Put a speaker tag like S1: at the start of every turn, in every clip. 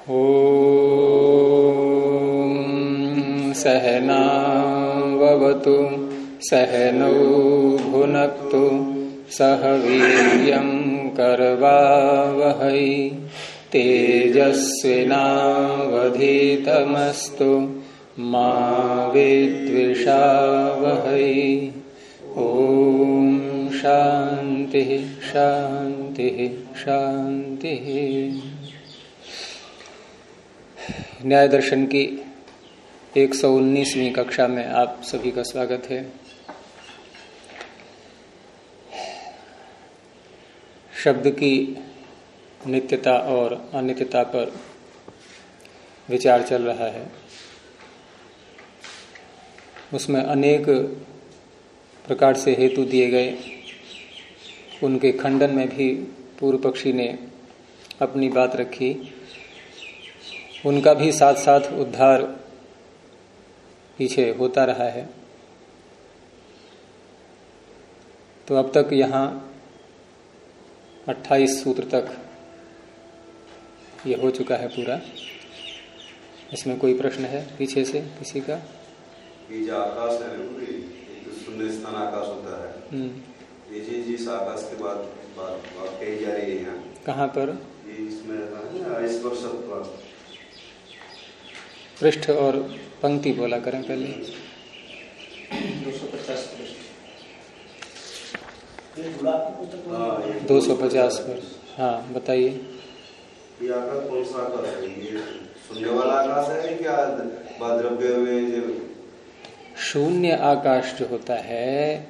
S1: ॐ सहनाववतु सहनौ भुनक्तु सह वीर्यं करवावहै तेजस्विनावधीतमस्तु मा विद्विषावहै। ॐ शांति शांति शांति। न्याय दर्शन की 119वीं कक्षा में आप सभी का स्वागत है। शब्द की नित्यता और अनित्यता पर विचार चल रहा है। उसमें अनेक प्रकार से हेतु दिए गए, उनके खंडन में भी पूर्व पक्षी ने अपनी बात रखी, उनका भी साथ साथ उद्धार पीछे होता रहा है। तो अब तक यहाँ 28 सूत्र तक ये हो चुका है पूरा। इसमें कोई प्रश्न है पीछे से किसी का?
S2: ये जो आकाश है, तो शून्य स्थान आकाश होता है। ये जिस आकाश के बाद बात कही जा रही है यहाँ, कहाँ पर? ये इसमें ईश्वर सत्व
S1: पृष्ठ और पंक्ति बोला करें पहले। 250 पर। हाँ बताइए।
S2: ये आकाश कौन सा आकाश है? ये शून्य वाला आकाश है क्या द्रव्य में?
S1: शून्य आकाश जो होता है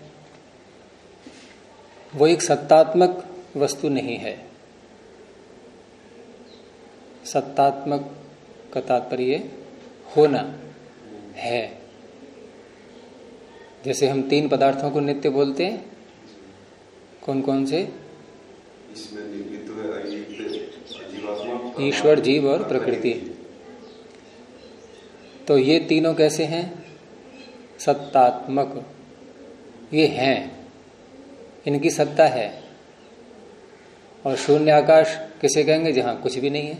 S1: वो एक सत्तात्मक वस्तु नहीं है। सत्तात्मक का तात्पर्य होना है। जैसे हम 3 पदार्थों को नित्य बोलते हैं, कौन कौन से?
S2: इसमें जीवात्मा,
S1: ईश्वर, जीव और प्रकृति। तो ये तीनों कैसे हैं? सत्तात्मक। ये हैं, इनकी सत्ता है। और शून्य आकाश किसे कहेंगे? जहां कुछ भी नहीं है,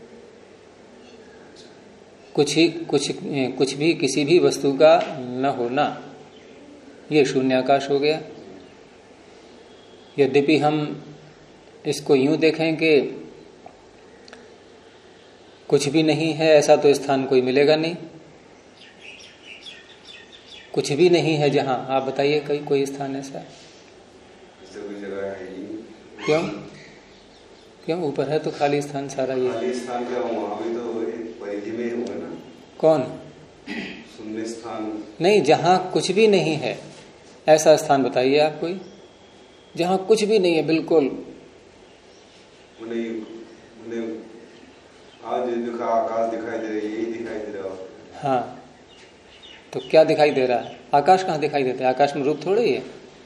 S1: कुछ भी किसी भी वस्तु का न होना, ये शून्य आकाश हो गया। यद्यपि हम इसको यूं देखें कि कुछ भी नहीं है ऐसा तो स्थान कोई मिलेगा नहीं। कुछ भी नहीं है जहां, आप बताइए कोई स्थान ऐसा? क्यों ऊपर है तो खाली स्थान सारा? ये
S2: खाली स्थान क्या वहां भी तो परिधि में होगा ना?
S1: कौन?
S2: शून्य स्थान
S1: नहीं, जहां कुछ भी नहीं है ऐसा स्थान बताइए आप कोई, जहां कुछ भी नहीं है बिल्कुल।
S2: उन्हें आज देखा आकाश दिखाई दे रहा है, यही दिखाई दे रहा है।
S1: हाँ, तो क्या दिखाई दे रहा है? आकाश कहाँ दिखाई देता है? आकाश में रूप थोड़े ही है।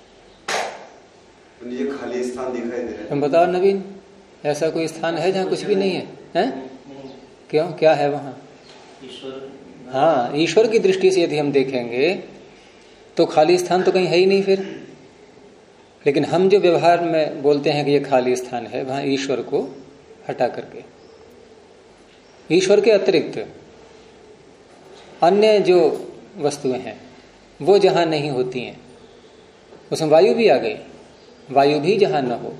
S2: ये खाली स्थान दिखाई दे रहा है।
S1: तुम बताओ नवीन, ऐसा कोई स्थान है जहाँ कुछ भी नहीं है? हैं? क्यों, क्या है वहां? हाँ, ईश्वर की दृष्टि से यदि हम देखेंगे तो खाली स्थान तो कहीं है ही नहीं फिर। लेकिन हम जो व्यवहार में बोलते हैं कि ये खाली स्थान है, वहां ईश्वर को हटा करके, ईश्वर के अतिरिक्त अन्य जो वस्तुएं हैं वो जहां नहीं होती हैं, उसमें वायु भी आ गई। वायु भी जहां न हो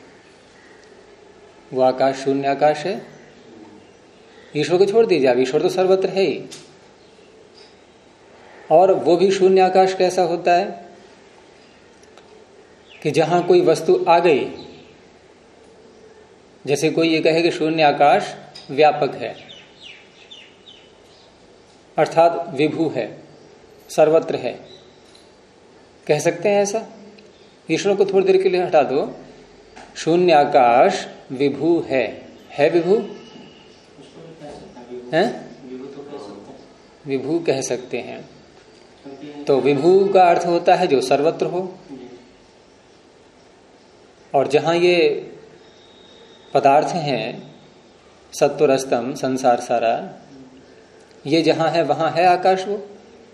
S1: वो आकाश शून्य आकाश है। ईश्वर को छोड़ दीजिए, अब ईश्वर तो सर्वत्र है ही। और वो भी शून्य आकाश कैसा होता है कि जहां कोई वस्तु आ गई, जैसे कोई ये कहे कि शून्य आकाश व्यापक है, अर्थात विभू है, सर्वत्र है, कह सकते हैं ऐसा? ईश्वर को थोड़ी देर के लिए हटा दो, शून्य आकाश विभू है विभू है? विभू कह सकते हैं। तो विभू का अर्थ होता है जो सर्वत्र हो। और जहां ये पदार्थ हैं, सत्व रजतम संसार सारा, ये जहां है वहां है आकाश। वो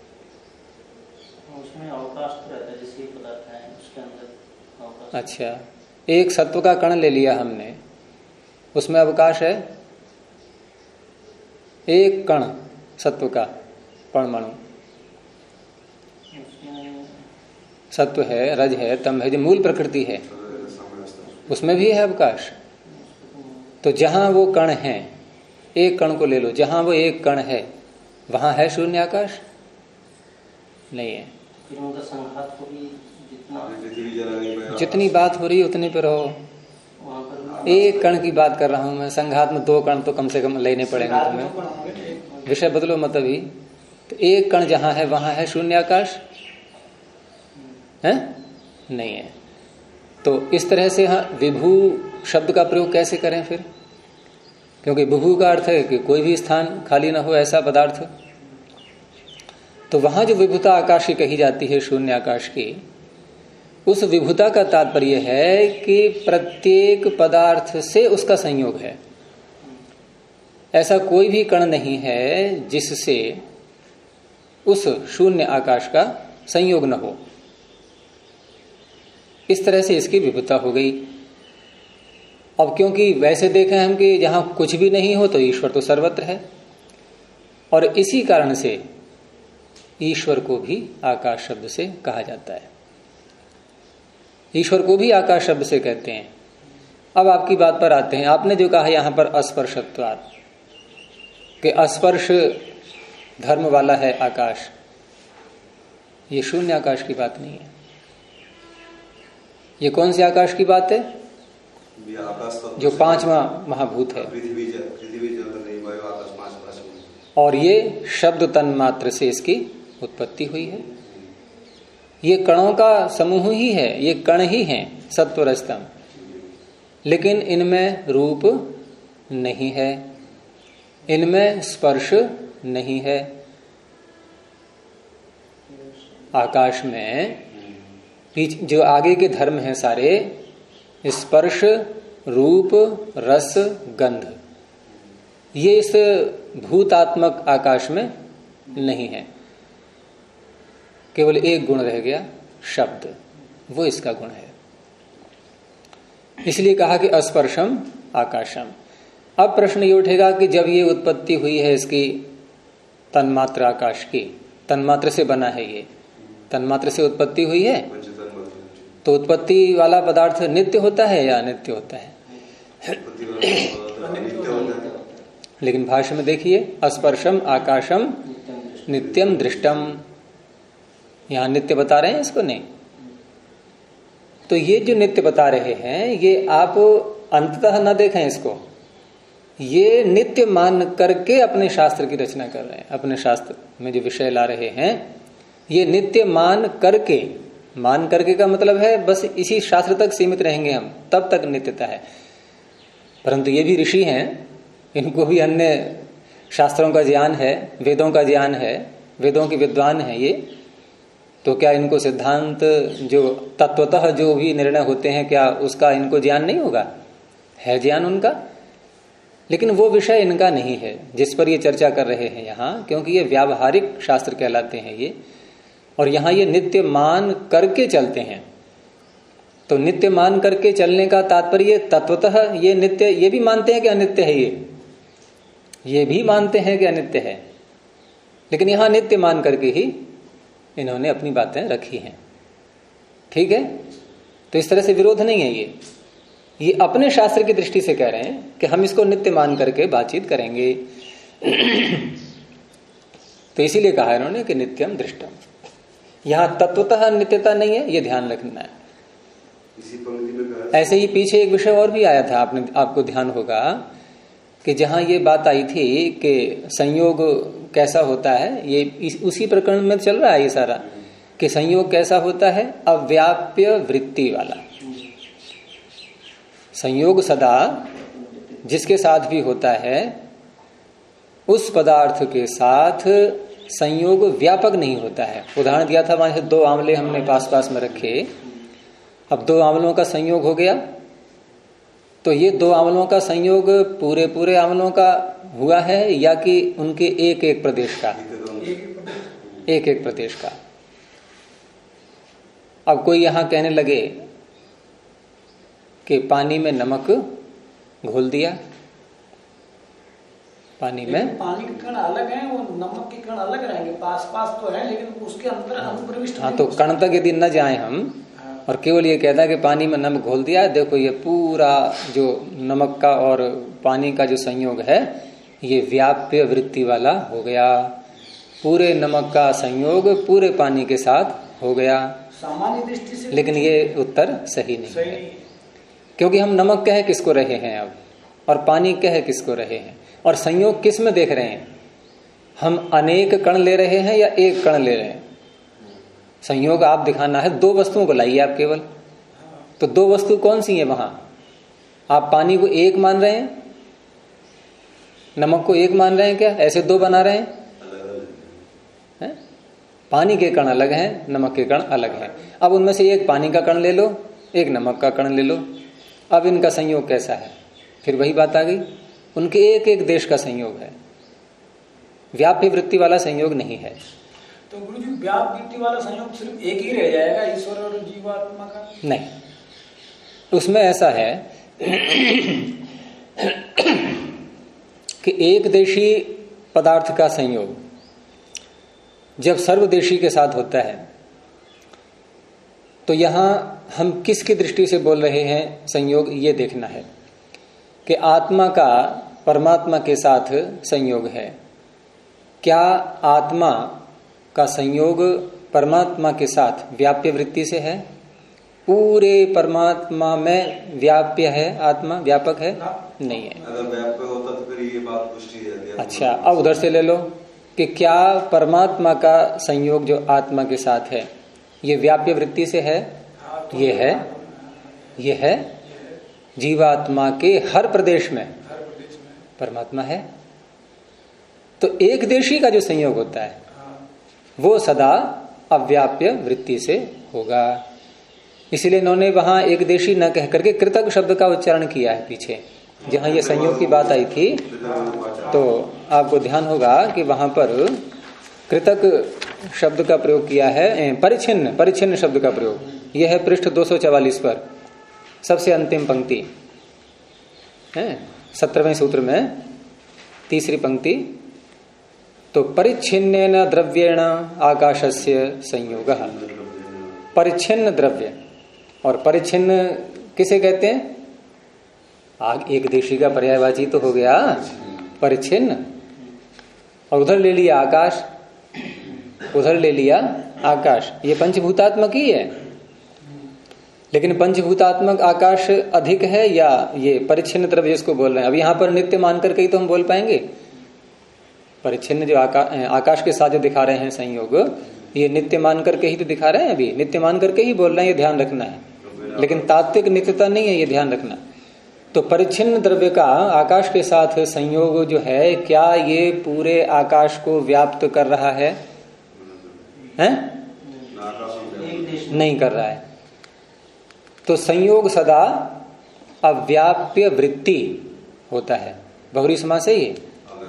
S3: उसमें अवकाश तो रहता है, जिसके पदार्थ है उसके अंदर अवकाश।
S1: अच्छा, एक सत्व का कण ले लिया हमने, उसमें अवकाश है? एक कण सत्व का, परमाणु सत्व है, रज है, तम है, जो मूल प्रकृति है उसमें भी है अवकाश। तो जहां वो कण है, एक कण को ले लो, जहां वो एक कण है वहां है शून्य आकाश? नहीं है। जितनी बात हो रही है उतने पर रहो। एक कण की बात कर रहा हूं मैं, संघात में 2 कण तो कम से कम लेने पड़ेंगे तुम्हें, विषय बदलो मत अभी। तो एक कण जहां है वहां है शून्य आकाश? है? नहीं है। तो इस तरह से विभू शब्द का प्रयोग कैसे करें फिर? क्योंकि विभू का अर्थ है कि कोई भी स्थान खाली ना हो ऐसा पदार्थ। तो वहां जो विभुता आकाश की कही जाती है, शून्य आकाश की, उस विभुता का तात्पर्य है कि प्रत्येक पदार्थ से उसका संयोग है। ऐसा कोई भी कण नहीं है जिससे उस शून्य आकाश का संयोग न हो। इस तरह से इसकी विभुता हो गई। अब क्योंकि वैसे देखें हम कि जहां कुछ भी नहीं हो तो ईश्वर तो सर्वत्र है, और इसी कारण से ईश्वर को भी आकाश शब्द से कहा जाता है। ईश्वर को भी आकाश शब्द से कहते हैं। अब आपकी बात पर आते हैं। आपने जो कहा यहां पर अस्पर्शत्वात्, कि अस्पर्श धर्म वाला है आकाश, ये शून्य आकाश की बात नहीं है। ये कौन से आकाश की बात है? जो 5वां महाभूत है, और ये शब्द तन मात्र से इसकी उत्पत्ति हुई है। ये कणों का समूह ही है, ये कण ही हैं सत्व रजतम, लेकिन इनमें रूप नहीं है, इनमें स्पर्श नहीं है। आकाश में जो आगे के धर्म हैं सारे, स्पर्श, रूप, रस, गंध, ये इस भूतात्मक आकाश में नहीं है। केवल एक गुण रह गया, शब्द, वो इसका गुण है। इसलिए कहा कि अस्पर्शम आकाशम। अब प्रश्न ये उठेगा कि जब ये उत्पत्ति हुई है इसकी तन्मात्र आकाश की, तन्मात्र से बना है, ये तन्मात्र से उत्पत्ति हुई है, तो उत्पत्ति वाला पदार्थ नित्य होता है या अनित्य होता है? लेकिन भाष्य में देखिए, अस्पर्शम आकाशम नित्यम दृष्टम, यहां नित्य बता रहे हैं इसको, नहीं। तो ये जो नित्य बता रहे हैं, ये आप अंततः न देखें इसको, ये नित्य मान करके अपने शास्त्र की रचना कर रहे हैं। अपने शास्त्र में जो विषय ला रहे हैं, ये नित्य मान करके, मान करके का मतलब है बस इसी शास्त्र तक सीमित रहेंगे हम, तब तक नित्यता है। परंतु ये भी ऋषि हैं, इनको भी अन्य शास्त्रों का ज्ञान है, वेदों का ज्ञान है, वेदों के विद्वान है ये। तो क्या इनको सिद्धांत जो तत्वतः जो भी निर्णय होते हैं, क्या उसका इनको ज्ञान नहीं होगा? है ज्ञान उनका, लेकिन वो विषय इनका नहीं है जिस पर ये चर्चा कर रहे हैं यहाँ, क्योंकि ये व्यावहारिक शास्त्र कहलाते हैं ये, और यहाँ ये नित्य मान करके चलते हैं। तो नित्य मान करके चलने का तात्पर्य तत्वतः ये नित्य, ये भी मानते हैं कि अनित्य है, ये भी मानते हैं कि अनित्य है, लेकिन यहां नित्य मान करके ही इन्होंने अपनी बातें रखी हैं। ठीक है, तो इस तरह से विरोध नहीं है। ये अपने शास्त्र की दृष्टि से कह रहे हैं कि हम इसको नित्य मान करके बातचीत करेंगे। तो इसीलिए कहा इन्होंने कि नित्यम दृष्टम। यहां तत्वतः नित्यता नहीं है, ये ध्यान रखना है।
S2: इसी पंक्ति में कहा,
S1: ऐसे ही पीछे एक विषय और भी आया था, आपको ध्यान होगा कि जहां ये बात आई थी कि संयोग कैसा होता है, ये उसी प्रकरण में चल रहा है ये सारा, कि संयोग कैसा होता है, अव्याप्य वृत्ति वाला संयोग। सदा जिसके साथ भी होता है उस पदार्थ के साथ संयोग व्यापक नहीं होता है। उदाहरण दिया था, वहां से 2 आंवले हमने पास पास में रखे, अब 2 आंवलों का संयोग हो गया, तो ये 2 आंवलों का संयोग पूरे पूरे आंवलों का हुआ है या कि उनके एक एक प्रदेश का? एक एक प्रदेश का। अब कोई यहां कहने लगे कि पानी में नमक घोल दिया, पानी में
S4: पानी के कण अलग हैं, वो नमक के कण अलग रहेंगे, पास पास तो है लेकिन उसके अंदर अनुप्रविष्ट।
S1: हाँ, तो कण तक यदि न जाए हम और केवल ये कहता है कि पानी में नमक घोल दिया, देखो ये पूरा जो नमक का और पानी का जो संयोग है ये व्याप्य वृत्ति वाला हो गया, पूरे नमक का संयोग पूरे पानी के साथ हो गया
S4: सामान्य दृष्टि से।
S1: लेकिन ये उत्तर सही नहीं है, क्योंकि हम नमक कह किसको रहे हैं अब, और पानी कह किसको रहे हैं, और संयोग किस में देख रहे हैं? हम अनेक कण ले रहे हैं या एक कण ले रहे हैं? संयोग आप दिखाना है, दो वस्तुओं को लाइए आप केवल, तो दो वस्तु कौन सी है वहां? आप पानी को एक मान रहे हैं, नमक को एक मान रहे हैं क्या? ऐसे दो बना रहे हैं? पानी के कण अलग हैं, नमक के कण अलग हैं। अब उनमें से एक पानी का कण ले लो, एक नमक का कण ले लो, अब इनका संयोग कैसा है? फिर वही बात आ गई, उनके एक एक देश का संयोग है, व्याप्य वृत्ति वाला संयोग नहीं है।
S4: तो गुरु जी व्याप्य वृत्ति वाला संयोग सिर्फ एक ही रह जाएगा, ईश्वर और जीवात्मा का?
S1: नहीं, उसमें ऐसा है कि एक देशी पदार्थ का संयोग जब सर्वदेशी के साथ होता है तो यहां हम किसकी दृष्टि से बोल रहे हैं संयोग, ये देखना है कि आत्मा का परमात्मा के साथ संयोग है। क्या आत्मा का संयोग परमात्मा के साथ व्याप्य वृत्ति से है? पूरे परमात्मा में व्याप्य है आत्मा, व्यापक है? नहीं है।
S2: अगर व्याप्य होता तो फिर ये बात पुष्टि है।
S1: अच्छा, अब उधर से ले लो कि क्या परमात्मा का संयोग जो आत्मा के साथ है ये व्याप्य वृत्ति से है? ये है जीवात्मा के हर प्रदेश में परमात्मा है। तो एक देशी का जो संयोग होता है वो सदा अव्याप्य वृत्ति से होगा। इसलिए इन्होंने वहां एक देशी न कह करके कृतक शब्द का उच्चारण किया है पीछे, जहां ये संयोग की बात आई थी। तो आपको ध्यान होगा कि वहां पर कृतक शब्द का प्रयोग किया है, परिच्छिन्न शब्द का प्रयोग। यह है पृष्ठ 244 पर सबसे अंतिम पंक्ति है 17वें सूत्र में तीसरी पंक्ति। तो परिच्छिन्नेन द्रव्येण आकाशस्य संयोगः। परिच्छिन्न द्रव्य, और परिच्छिन्न किसे कहते हैं? एक देशी का पर्यायवाची तो हो गया परिच्छिन्न, और उधर ले लिया आकाश, उधर ले लिया आकाश। ये पंचभूतात्मक ही है, लेकिन पंचभूतात्मक आकाश अधिक है या ये परिच्छिन्न द्रव्य जिसको बोल रहे हैं? अब यहां पर नित्य मानकर के ही तो हम बोल पाएंगे। परिच्छिन्न जो आकाश के साथ जो दिखा रहे हैं संयोग, ये नित्य मान करके ही तो दिखा रहे हैं, अभी नित्य मान करके ही बोल रहे हैं, ये ध्यान रखना है, लेकिन तात्विक नित्यता नहीं है, ये ध्यान रखना। तो परिच्छिन्न द्रव्य का आकाश के साथ संयोग जो है, क्या ये पूरे आकाश को व्याप्त कर रहा है? नहीं कर रहा है। तो संयोग सदा अव्याप्य वृत्ति होता है, बहुरी समास है ये,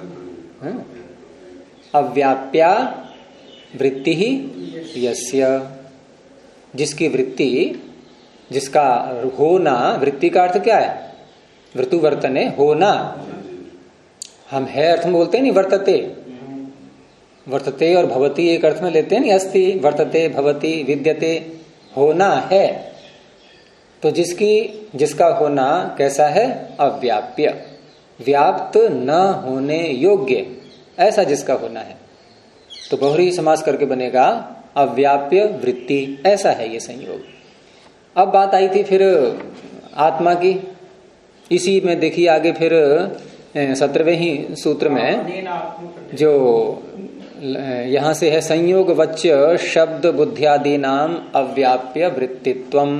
S1: अव्याप्या वृत्ति ही यस्य, जिसकी वृत्ति, जिसका होना, वृत्ति का अर्थ क्या है? वृतु वर्तने, होना। हम है अर्थ में बोलते हैं नहीं, वर्तते, वर्तते और भवती एक अर्थ में लेते हैं नहीं, अस्ति, वर्तते, भवती, विद्यते, होना है। तो जिसका होना कैसा है? अव्याप्य, व्याप्त न होने योग्य, ऐसा जिसका होना है। तो बहुरी समास करके बनेगा अव्याप्य वृत्ति, ऐसा है ये संयोग। अब बात आई थी फिर आत्मा की, इसी में देखिए आगे फिर 17वें ही सूत्र में जो यहां से है, संयोग वच्य शब्द बुद्ध्यादि नाम अव्याप्य वृत्तित्वम।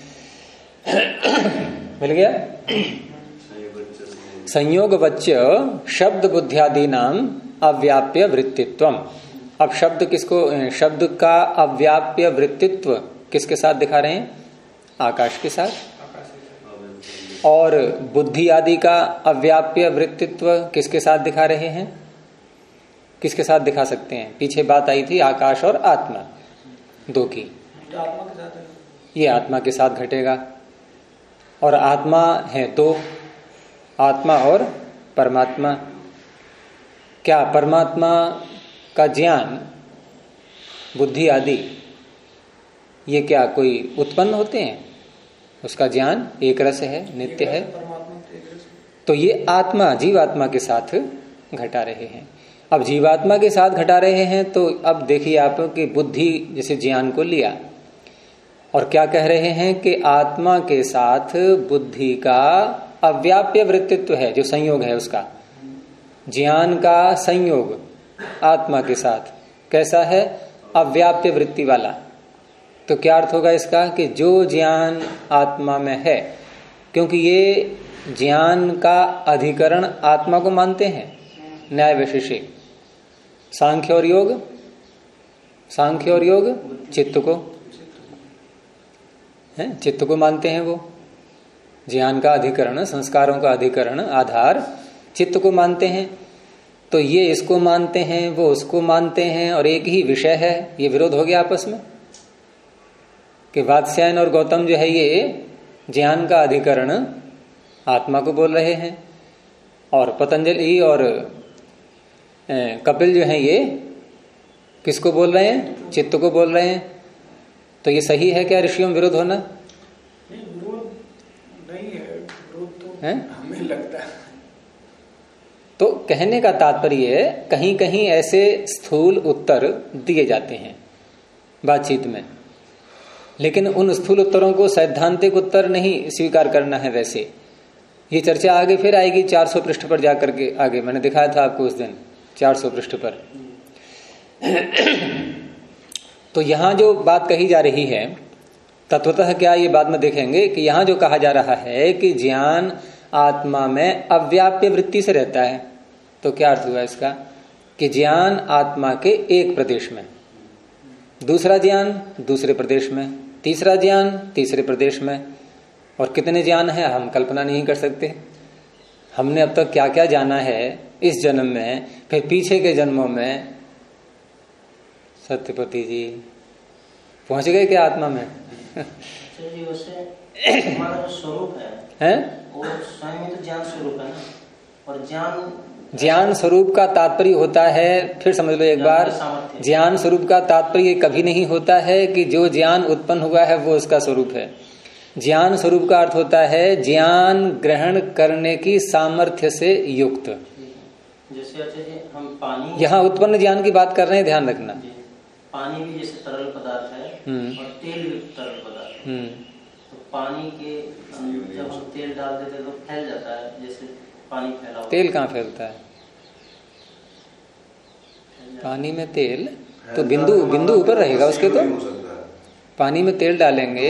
S1: मिल गया? संयोग वच्य शब्द बुद्ध्यादि नाम अव्याप्य वृत्तित्वम। अब शब्द किसको, शब्द का अव्याप्य वृत्तित्व किसके साथ दिखा रहे हैं? आकाश के साथ। और बुद्धि आदि का अव्याप्य वृत्तित्व किसके साथ दिखा रहे हैं? किसके साथ दिखा सकते हैं? पीछे बात आई थी आकाश और आत्मा दो की, ये आत्मा के साथ घटेगा। और आत्मा है दो, आत्मा और परमात्मा। क्या परमात्मा का ज्ञान, बुद्धि आदि, ये क्या कोई उत्पन्न होते हैं? उसका ज्ञान एक रस है, नित्य है। तो ये आत्मा जीवात्मा के साथ घटा रहे हैं। अब जीवात्मा के साथ घटा रहे हैं तो अब देखिए आप कि बुद्धि जैसे ज्ञान को लिया और क्या कह रहे हैं कि आत्मा के साथ बुद्धि का अव्याप्य वृत्तित्व है, जो संयोग है उसका, ज्ञान का संयोग आत्मा के साथ कैसा है? अव्याप्य वृत्ति वाला। तो क्या अर्थ होगा इसका कि जो ज्ञान आत्मा में है, क्योंकि ये ज्ञान का अधिकरण आत्मा को मानते हैं न्याय वैशेषिक, सांख्य और योग, सांख्य और योग चित्त को है, चित्त को मानते हैं। वो ज्ञान का अधिकरण, संस्कारों का अधिकरण, आधार चित्त को मानते हैं। तो ये इसको मानते हैं, वो उसको मानते हैं, और एक ही विषय है। ये विरोध हो गया आपस में कि वात्स्यायन और गौतम जो है ये ज्ञान का अधिकरण आत्मा को बोल रहे हैं, और पतंजलि और कपिल जो है ये किसको बोल रहे हैं? चित्त को बोल रहे हैं। तो ये सही है क्या ऋषियों में विरोध होना?
S4: नहीं, विरोध नहीं है, विरोध तो
S1: है?
S4: हमें लगता है।
S1: तो कहने का तात्पर्य कहीं कहीं ऐसे स्थूल उत्तर दिए जाते हैं बातचीत में, लेकिन उन स्थूल उत्तरों को सैद्धांतिक उत्तर नहीं स्वीकार करना है। वैसे ये चर्चा आगे फिर आएगी 400 पृष्ठ पर जाकर के आगे, मैंने दिखाया था आपको उस दिन 400 पृष्ठ पर। तो यहां जो बात कही जा रही है तत्वतः क्या, ये बाद में देखेंगे कि यहां जो कहा जा रहा है कि ज्ञान आत्मा में अव्याप्य वृत्ति से रहता है। तो क्या अर्थ हुआ इसका कि ज्ञान आत्मा के एक प्रदेश में, दूसरा ज्ञान दूसरे प्रदेश में, तीसरा ज्ञान तीसरे प्रदेश में, और कितने ज्ञान है हम कल्पना नहीं कर सकते। हमने अब तक क्या क्या जाना है इस जन्म में, फिर पीछे के जन्मों में। सत्यपति जी पहुंच गए क्या आत्मा में?
S3: जी, वैसे हमारा जो स्वरूप है वो स्वयं तो ज्ञान स्वरूप है ना, और
S1: ज्ञान स्वरूप का तात्पर्य होता है, फिर समझ लो एक बार, ज्ञान स्वरूप का तात्पर्य कभी नहीं होता है कि जो ज्ञान उत्पन्न हुआ है वो उसका स्वरूप है। ज्ञान स्वरूप का अर्थ होता है ज्ञान ग्रहण करने की सामर्थ्य से युक्त।
S3: जैसे हम पानी,
S1: यहाँ उत्पन्न ज्ञान की बात कर रहे हैं, ध्यान रखना।
S3: पानी भी जैसे तरल पदार्थ है और तेल भी तरल पदार्थ है। तो पानी के जब हम तेल डाल देते हैं तो फैल जाता है, जैसे पानी फैला।
S1: तेल कहाँ फैलता है? पानी में तेल तो बिंदु ऊपर रहेगा उसके। तो पानी में तेल डालेंगे,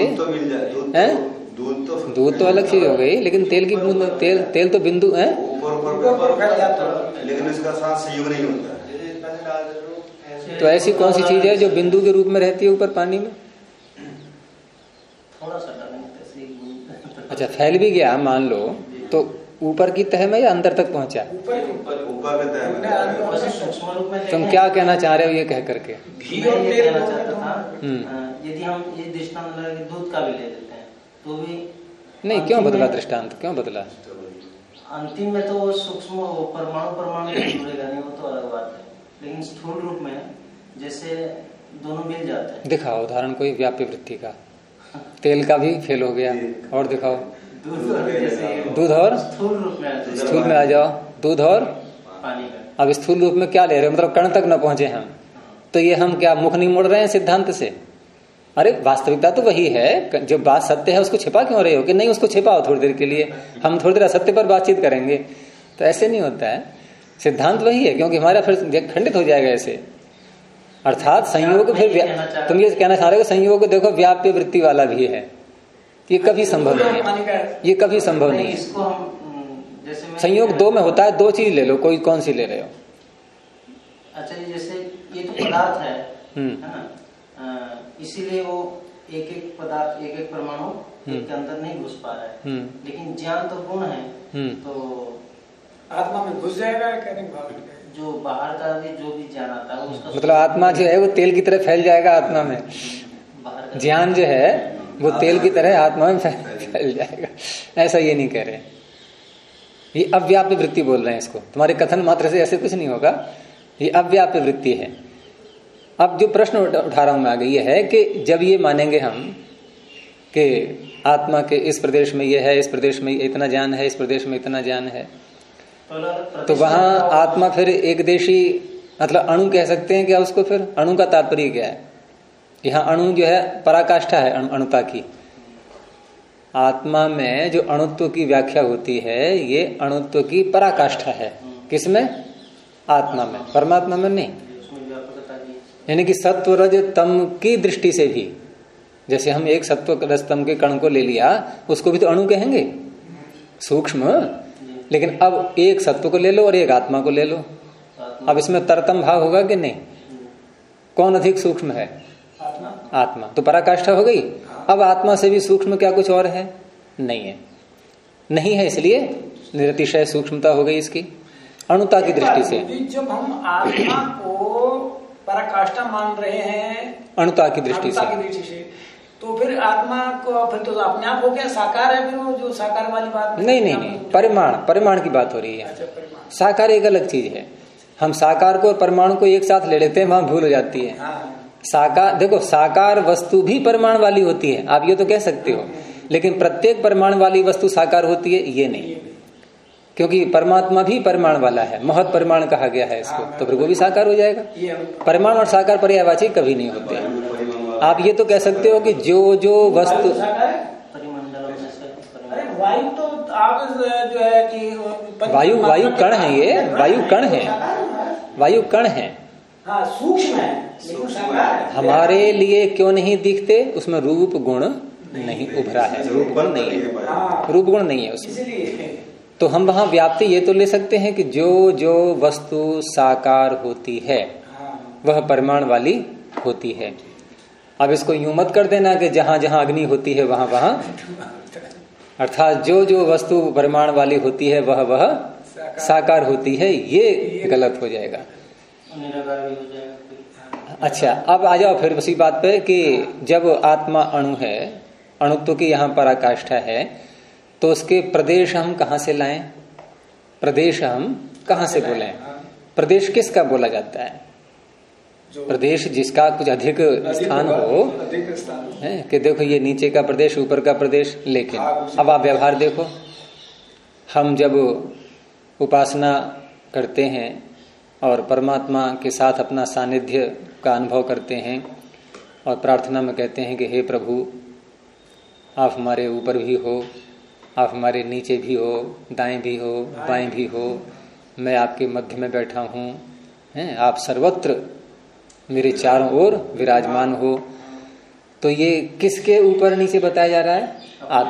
S1: दूध तो अलग चीज हो गई, लेकिन तेल की बूंद, तेल तो बिंदु है,
S2: लेकिन इसका साथ संयोग नहीं होता है।
S1: तो ऐसी कौन सी चीज है जो बिंदु के रूप में रहती है ऊपर पानी में?
S3: थोड़ा सा डालेंगे।
S1: अच्छा, फैल भी गया मान लो, तो ऊपर की तह में या अंदर तक पहुंचा?
S2: ऊपर की तह में।
S1: तुम क्या कहना चाह रहे हो ये कह करके?
S3: कहना चाहता था यदि हम ये दृष्टांत दूध का भी ले लेते हैं तो भी
S1: नहीं, क्यों बदला दृष्टांत, क्यों बदला?
S3: अंतिम में तो वो सूक्ष्म परमाणु जुड़ेगा नहीं, वो तो अलग बात है, लेकिन स्थूल रूप में जैसे दोनों मिल जाते हैं।
S1: दिखाओ उदाहरण कोई व्याप्य वृत्ति का। तेल का भी फेल हो गया, और दिखाओ। दूध और
S3: स्थूल रूप में,
S1: स्थूल में आ जाओ। दूध और
S3: पानी में।
S1: अब स्थूल रूप में क्या ले रहे हो? मतलब कण तक न पहुंचे हम, तो ये हम क्या मुख नहीं मोड़ रहे हैं सिद्धांत से? अरे वास्तविकता तो वही है, जो बात सत्य है उसको छिपा क्यों रहे हो? कि नहीं उसको छिपाओ थोड़ी देर के लिए, हम थोड़ी देर असत्य पर बातचीत करेंगे। तो ऐसे नहीं होता है, सिद्धांत वही है, क्योंकि हमारा फिर खंडित हो जाएगा ऐसे। अर्थात संयोग, फिर तुम ये कहना चाह रहे हो संयोग देखो व्याप्य वृत्ति वाला भी है, ये कभी संभव नहीं है, ये कभी संभव नहीं है। संयोग दो में होता है, दो चीज ले लो, कोई कौन सी ले रहे हो?
S3: अच्छा, जैसे ये तो पदार्थ है ना, इसीलिए वो एक एक पदार्थ, एक एक परमाणु के अंदर नहीं घुस पा रहा है, लेकिन ज्ञान तो गुण है, तो
S4: आत्मा में घुस जाएगा।
S3: जो बाहर का भी जो भी ज्ञान आता है उसका,
S1: मतलब आत्मा जो है वो तेल की तरह फैल जाएगा आत्मा में, ज्ञान जो है वो तेल की तरह आत्मा में फैल जाएगा, ऐसा ये नहीं कह रहे। ये अव्याप्य वृत्ति बोल रहे हैं इसको, तुम्हारे कथन मात्र से ऐसे कुछ नहीं होगा, ये अव्याप्य वृत्ति है। अब जो प्रश्न उठा रहा हूं मैं आगे, ये है कि जब ये मानेंगे हम कि आत्मा के इस प्रदेश में ये है, इस प्रदेश में इतना ज्ञान है, इस प्रदेश में इतना ज्ञान है, तो वहां आत्मा फिर एक देशी मतलब अणु कह सकते हैं क्या उसको? फिर अणु का तात्पर्य क्या है? यहाँ अणु जो है पराकाष्ठा है अणुता की। आत्मा में जो अणुत्व की व्याख्या होती है ये अणुत्व की पराकाष्ठा है। किसमें? आत्मा में, परमात्मा में नहीं। यानी कि सत्व रज तम की दृष्टि से भी, जैसे हम एक सत्व रज तम के कण को ले लिया, उसको भी तो अणु कहेंगे, सूक्ष्म। लेकिन अब एक सत्व को ले लो और एक आत्मा को ले लो, अब इसमें तरतम भाव होगा कि नहीं? कौन अधिक सूक्ष्म है? आत्मा। तो पराकाष्ठा हो गई। अब आत्मा से भी सूक्ष्म क्या कुछ और है? नहीं है, नहीं है, इसलिए निरतिशय सूक्ष्मता हो गई इसकी अणुता की दृष्टि से।
S4: जब हम आत्मा को पराकाष्ठा मान रहे हैं
S1: अणुता की दृष्टि से,
S4: तो फिर आत्मा को फिर तो अपने आप हो गया साकार है, फिर वो जो साकार वाली बात
S1: नहीं, परिमाण की बात हो रही है। साकार एक अलग चीज है। हम साकार को और परमाणु को एक साथ ले लेते हैं, वहां भूल हो जाती है। साकार, देखो साकार वस्तु भी परिमाण वाली होती है, आप ये तो कह सकते हो, लेकिन प्रत्येक परिमाण वाली वस्तु साकार होती है ये नहीं, क्योंकि परमात्मा भी परिमाण वाला है, महत् परिमाण कहा गया है इसको, तो फिर वो भी साकार हो जाएगा। परिमाण और साकार पर्यायवाची कभी नहीं होते। आप ये तो कह सकते हो कि जो वस्तु
S4: वायु तो आप जो है कि
S1: वायु कण है, ये वायु कण है, वायु कण है,
S4: सूक्ष्म है,
S1: हमारे लिए क्यों नहीं दिखते? उसमें रूप गुण नहीं उभरा है, रूप गुण नहीं है, रूप गुण नहीं है उसमें। तो हम वहां व्याप्ति ये तो ले सकते हैं कि जो वस्तु साकार होती है वह परिमाण वाली होती है। अब इसको यूं मत कर देना कि जहां जहां अग्नि होती है वहां वहां, अर्थात जो वस्तु परिमाण वाली होती है वह साकार होती है, ये गलत हो जाएगा। अच्छा, अब आ जाओ फिर उसी बात पे कि जब आत्मा अणु है, अणुत्व की यहाँ पराकाष्ठा है, तो उसके प्रदेश हम कहाँ से लाएं? प्रदेश हम कहाँ से बोलें? प्रदेश किसका बोला जाता है? प्रदेश जिसका कुछ अधिक स्थान हो, है कि देखो ये नीचे का प्रदेश, ऊपर का प्रदेश। लेकिन अब आप व्यवहार देखो, हम जब उपासना करते हैं और परमात्मा के साथ अपना सानिध्य का अनुभव करते हैं और प्रार्थना में कहते हैं कि हे प्रभु, आप हमारे ऊपर भी हो, आप हमारे नीचे भी हो, दाएं भी हो, बाएं भी हो, मैं आपके मध्य में बैठा हूँ, हैं आप सर्वत्र मेरे चारों ओर विराजमान हो। तो ये किसके ऊपर नीचे बताया जा रहा है?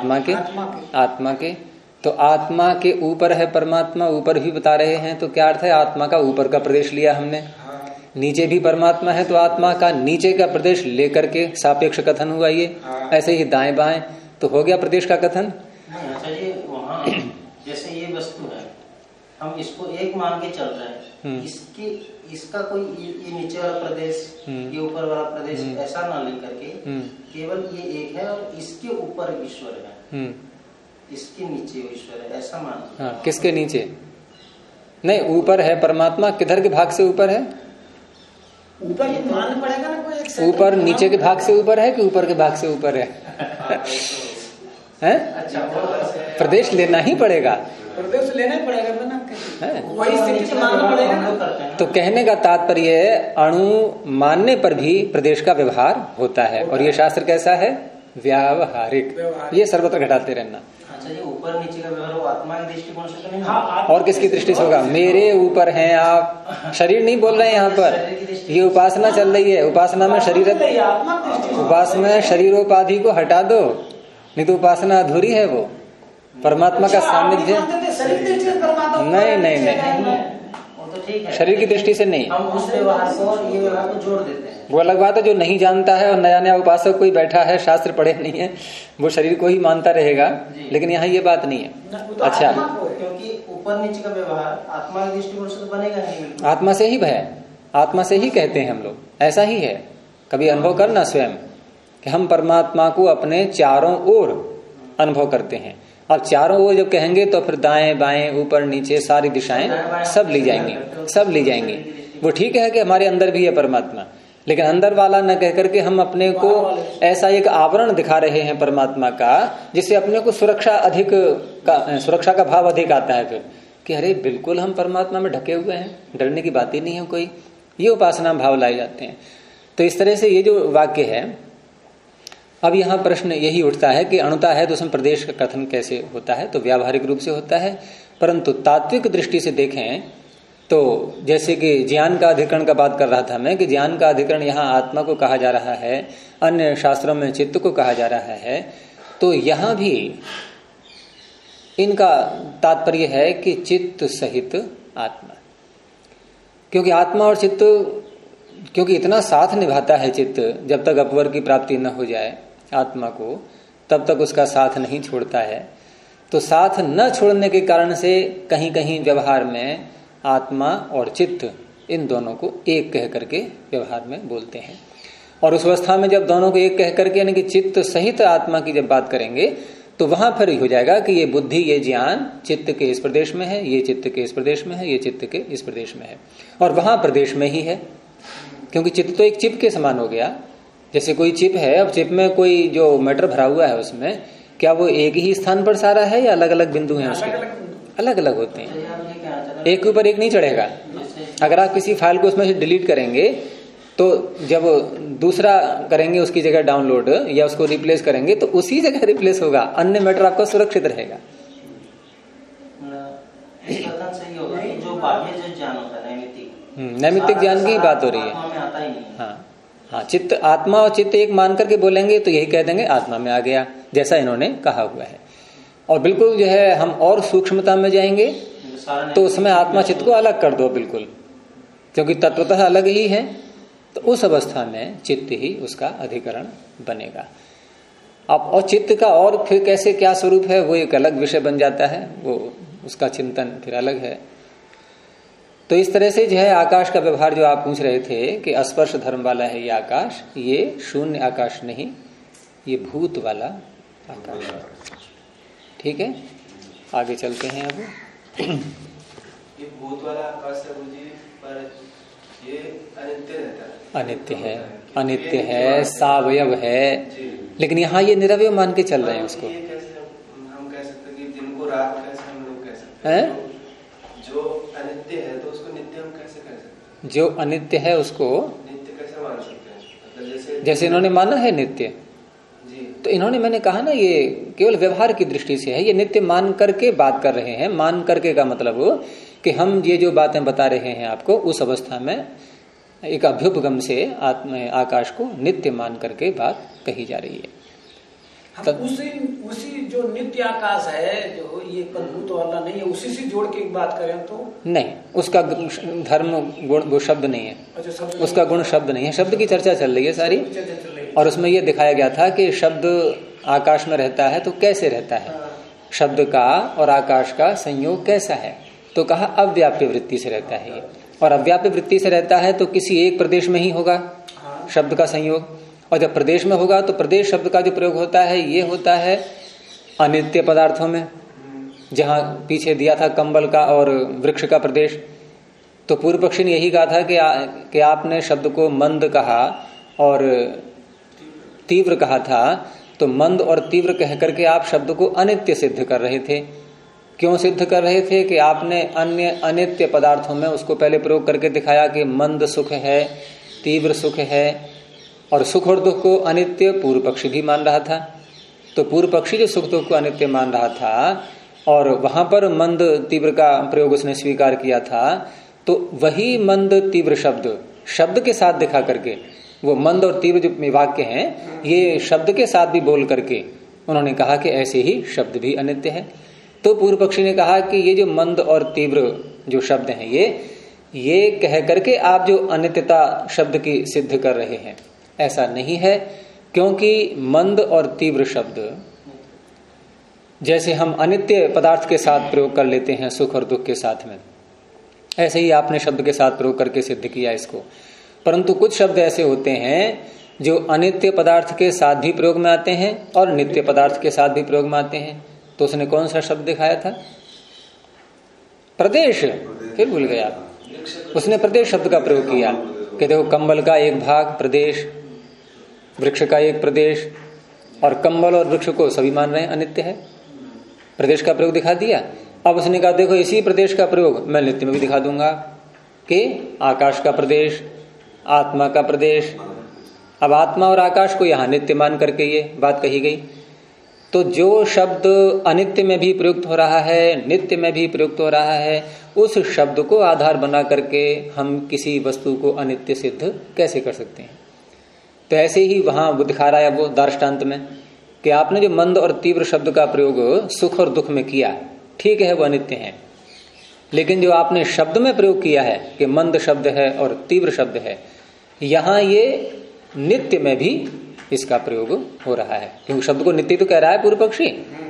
S1: आत्मा के। तो आत्मा के ऊपर है परमात्मा, ऊपर भी बता रहे हैं, तो क्या अर्थ है? आत्मा का ऊपर का प्रदेश लिया हमने, नीचे भी परमात्मा है तो आत्मा का नीचे का प्रदेश लेकर के सापेक्ष कथन हुआ ये। ऐसे ही दाएं बाएं तो हो गया प्रदेश का कथन।
S3: अच्छा जी, वहाँ जैसे ये वस्तु है, हम इसको एक मान के चल रहे हैं, इसका कोई ये नीचे वाला प्रदेश, ये ऊपर वाला प्रदेश ऐसा ना लेकर के केवल ये एक है और इसके ऊपर ईश्वर है, इसके नीचे ईश्वर है, ऐसा मान।
S1: हाँ, किसके नीचे? नहीं, ऊपर है परमात्मा। किधर के भाग से ऊपर है?
S4: ऊपर मानना पड़ेगा ना कोई।
S1: ऊपर नीचे के भाग से ऊपर है कि ऊपर के भाग से ऊपर है? हैं? प्रदेश लेना ही पड़ेगा,
S4: प्रदेश लेना ही पड़ेगा, वही स्थिति से मानना पड़ेगा।
S1: तो कहने का तात्पर्य है अणु मानने पर भी प्रदेश का व्यवहार होता है, और ये शास्त्र कैसा है? व्यावहारिक। ये सर्वत्र घटाते रहना।
S3: अच्छा, ये ऊपर नीचे का व्यवहार वो आत्मा की दृष्टिकोण से तो नहीं?
S1: और किसकी दृष्टि से होगा? मेरे ऊपर हैं आप, शरीर नहीं बोल रहे हैं यहाँ पर, ये उपासना चल रही है। उपासना में शरीरोपाधि को हटा दो, नहीं तो उपासना अधूरी है। वो परमात्मा का सानिध्य नहीं, शरीर की दृष्टि से नहीं।
S3: हम उस व्यवहार को और ये व्यवहार को जोड़ देते हैं।
S1: वो अलग बात है, जो नहीं जानता है और नया नया उपासक कोई बैठा है, शास्त्र पढ़े नहीं है, वो शरीर को ही मानता रहेगा, लेकिन यहाँ ये बात नहीं है। अच्छा,
S3: क्योंकि ऊपर नीचे का व्यवहार आत्मा की दृष्टिकोण से तो बनेगा नहीं।
S1: आत्मा से ही है, आत्मा से ही कहते हैं हम लोग, ऐसा ही है। कभी अनुभव करना स्वयं कि हम परमात्मा को अपने चारों ओर अनुभव करते हैं। अब चारों वो जब कहेंगे तो फिर दाएं बाएं ऊपर नीचे सारी दिशाएं सब ली जाएंगी, सब ली जाएंगी। वो ठीक है कि हमारे अंदर भी है परमात्मा, लेकिन अंदर वाला न कह करके हम अपने को ऐसा एक आवरण दिखा रहे हैं परमात्मा का, जिससे अपने को सुरक्षा का भाव अधिक आता है फिर कि अरे बिल्कुल हम परमात्मा में ढके हुए हैं, डरने की बात ही नहीं है कोई। ये उपासना भाव लाए जाते हैं। तो इस तरह से ये जो वाक्य है, अब यहाँ प्रश्न यही उठता है कि अणुता है तो उसमें प्रदेश का कथन कैसे होता है? तो व्यावहारिक रूप से होता है, परंतु तात्विक दृष्टि से देखें तो जैसे कि ज्ञान का अधिकरण का बात कर रहा था मैं, कि ज्ञान का अधिकरण यहाँ आत्मा को कहा जा रहा है, अन्य शास्त्रों में चित्त को कहा जा रहा है, तो यहाँ भी इनका तात्पर्य है कि चित्त सहित आत्मा, क्योंकि आत्मा और चित्त क्योंकि इतना साथ निभाता है चित्त, जब तक अपवर की प्राप्ति न हो जाए आत्मा को तब तक उसका साथ नहीं छोड़ता है। तो साथ न छोड़ने के कारण से कहीं कहीं व्यवहार में आत्मा और चित्त इन दोनों को एक कह करके व्यवहार में बोलते हैं। और उस अवस्था में जब दोनों को एक कह करके यानी कि चित्त सहित आत्मा की जब बात करेंगे तो वहां फिर हो जाएगा कि ये बुद्धि, ये ज्ञान चित्त के इस प्रदेश में है, ये चित्त के इस प्रदेश में है, ये चित्त के इस प्रदेश में है, और वहां प्रदेश में ही है, क्योंकि चित्त तो एक चिप के समान हो गया। जैसे कोई चिप है, अब चिप में कोई जो मैटर भरा हुआ है उसमें क्या वो एक ही स्थान पर सारा है या अलग अलग बिंदु हैं उसके? अलग अलग होते हैं, एक के ऊपर एक नहीं चढ़ेगा। अगर आप किसी फाइल को उसमें से डिलीट करेंगे तो जब दूसरा करेंगे उसकी जगह डाउनलोड या उसको रिप्लेस करेंगे तो उसी जगह रिप्लेस होगा, अन्य मैटर आपका सुरक्षित रहेगा। नैमित्तिक ज्ञान की बात हो रही है। हाँ हाँ, चित्त आत्मा और चित्त एक मान करके बोलेंगे तो यही कह देंगे आत्मा में आ गया, जैसा इन्होंने कहा हुआ है। और बिल्कुल जो है हम और सूक्ष्मता में जाएंगे तो उसमें आत्मा चित्त को अलग कर दो बिल्कुल, क्योंकि तत्वतः अलग ही है। तो उस अवस्था में चित्त ही उसका अधिकरण बनेगा। अब और चित्त का और फिर कैसे क्या स्वरूप है वो एक अलग विषय बन जाता है, वो उसका चिंतन फिर अलग है। तो इस तरह से जो है आकाश का व्यवहार जो आप पूछ रहे थे कि अस्पर्श धर्म वाला है ये आकाश, ये शून्य आकाश नहीं, ये भूत वाला आकाश है। ठीक है, आगे चलते हैं। अब
S5: ये भूत वाला आकाश है जी, पर ये अनित्य रहता है।
S1: अनित्य है, अनित्य है, सावयव है, लेकिन यहाँ ये निरवय मान के चल रहे हैं उसको।
S5: ये कैसे हम कह सकते हैं कि दिन को रात कैसे हम लोग कह सकते हैं? जो अनित्य है तो उसको नित्य हम कैसे कह सकते हैं?
S1: जो अनित्य है उसको
S5: नित्य कैसे मान सकते हैं?
S1: जैसे इन्होंने माना है नित्य
S5: जी,
S1: तो इन्होंने, मैंने कहा ना, ये केवल व्यवहार की दृष्टि से है, ये नित्य मान करके बात कर रहे हैं। मान करके का मतलब हो कि हम ये जो बातें बता रहे हैं आपको, उस अवस्था में एक अभ्युपगम से आकाश को नित्य मान करके बात कही जा रही है।
S4: तब उसी जो नित्य आकाश है, जो ये भूत वाला नहीं है, उसी से जोड़ के एक बात करें तो
S1: नहीं, उसका धर्म गुण वो शब्द नहीं है।
S4: अच्छा,
S1: उसका गुण शब्द नहीं है। शब्द की चर्चा चल रही है सारी, और उसमें यह दिखाया गया था कि शब्द आकाश में रहता है तो कैसे रहता है, शब्द का और आकाश का संयोग कैसा है। तो कहा अव्याप्य वृत्ति से रहता है ये, और अव्याप्य वृत्ति से रहता है तो किसी एक प्रदेश में ही होगा शब्द का संयोग, और जब प्रदेश में होगा तो प्रदेश शब्द का जो प्रयोग होता है ये होता है अनित्य पदार्थों में, जहां पीछे दिया था कंबल का और वृक्ष का प्रदेश। तो पूर्व पक्षी ने यही कहा था कि आपने शब्द को मंद कहा और तीव्र कहा था, तो मंद और तीव्र कह करके आप शब्द को अनित्य सिद्ध कर रहे थे। क्यों सिद्ध कर रहे थे? कि आपने अन्य अनित्य पदार्थों में उसको पहले प्रयोग करके दिखाया कि मंद सुख है, तीव्र सुख है, और सुख और दुख को अनित्य पूर्व पक्षी भी मान रहा था। तो पूर्व पक्षी जो सुख दुख को अनित्य मान रहा था और वहां पर मंद तीव्र का प्रयोग उसने स्वीकार किया था, तो वही मंद तीव्र शब्द के साथ दिखा करके, वो मंद और तीव्र जो वाक्य हैं ये शब्द के साथ भी बोल करके उन्होंने कहा कि ऐसे ही शब्द भी अनित्य है। तो पूर्व पक्षी ने कहा कि ये जो मंद और तीव्र जो शब्द हैं ये कह करके आप जो अनित्यता शब्द की सिद्ध कर रहे हैं, ऐसा नहीं है। क्योंकि मंद और तीव्र शब्द जैसे हम अनित्य पदार्थ के साथ प्रयोग कर लेते हैं सुख और दुख के साथ में, ऐसे ही आपने शब्द के साथ प्रयोग करके सिद्ध किया इसको। परंतु कुछ शब्द ऐसे होते हैं जो अनित्य पदार्थ के साथ भी प्रयोग में आते हैं और नित्य पदार्थ के साथ भी प्रयोग में आते हैं। तो उसने कौन सा शब्द दिखाया था? प्रदेश। फिर भूल गया। उसने प्रदेश शब्द का प्रयोग किया कि देखो कंबल का एक भाग प्रदेश, वृक्ष का एक प्रदेश, और कंबल और वृक्ष को सभी मान रहे हैं अनित्य है। प्रदेश का प्रयोग दिखा दिया। अब उसने कहा देखो इसी प्रदेश का प्रयोग मैं नित्य में भी दिखा दूंगा कि आकाश का प्रदेश, आत्मा का प्रदेश। अब आत्मा और आकाश को यहां नित्य मान करके ये बात कही गई। तो जो शब्द अनित्य में भी प्रयुक्त हो रहा है, नित्य में भी प्रयुक्त हो रहा है, उस शब्द को आधार बना करके हम किसी वस्तु को अनित्य सिद्ध कैसे कर सकते हैं? तो ऐसे ही वहां वो दिखा रहा है वो दृष्टांत में कि आपने जो मंद और तीव्र शब्द का प्रयोग सुख और दुख में किया, ठीक है वो अनित्य है, लेकिन जो आपने शब्द में प्रयोग किया है कि मंद शब्द है और तीव्र शब्द है, यहां ये नित्य में भी इसका प्रयोग हो रहा है, क्योंकि शब्द को नित्य तो कह रहा है पूर्व पक्षी।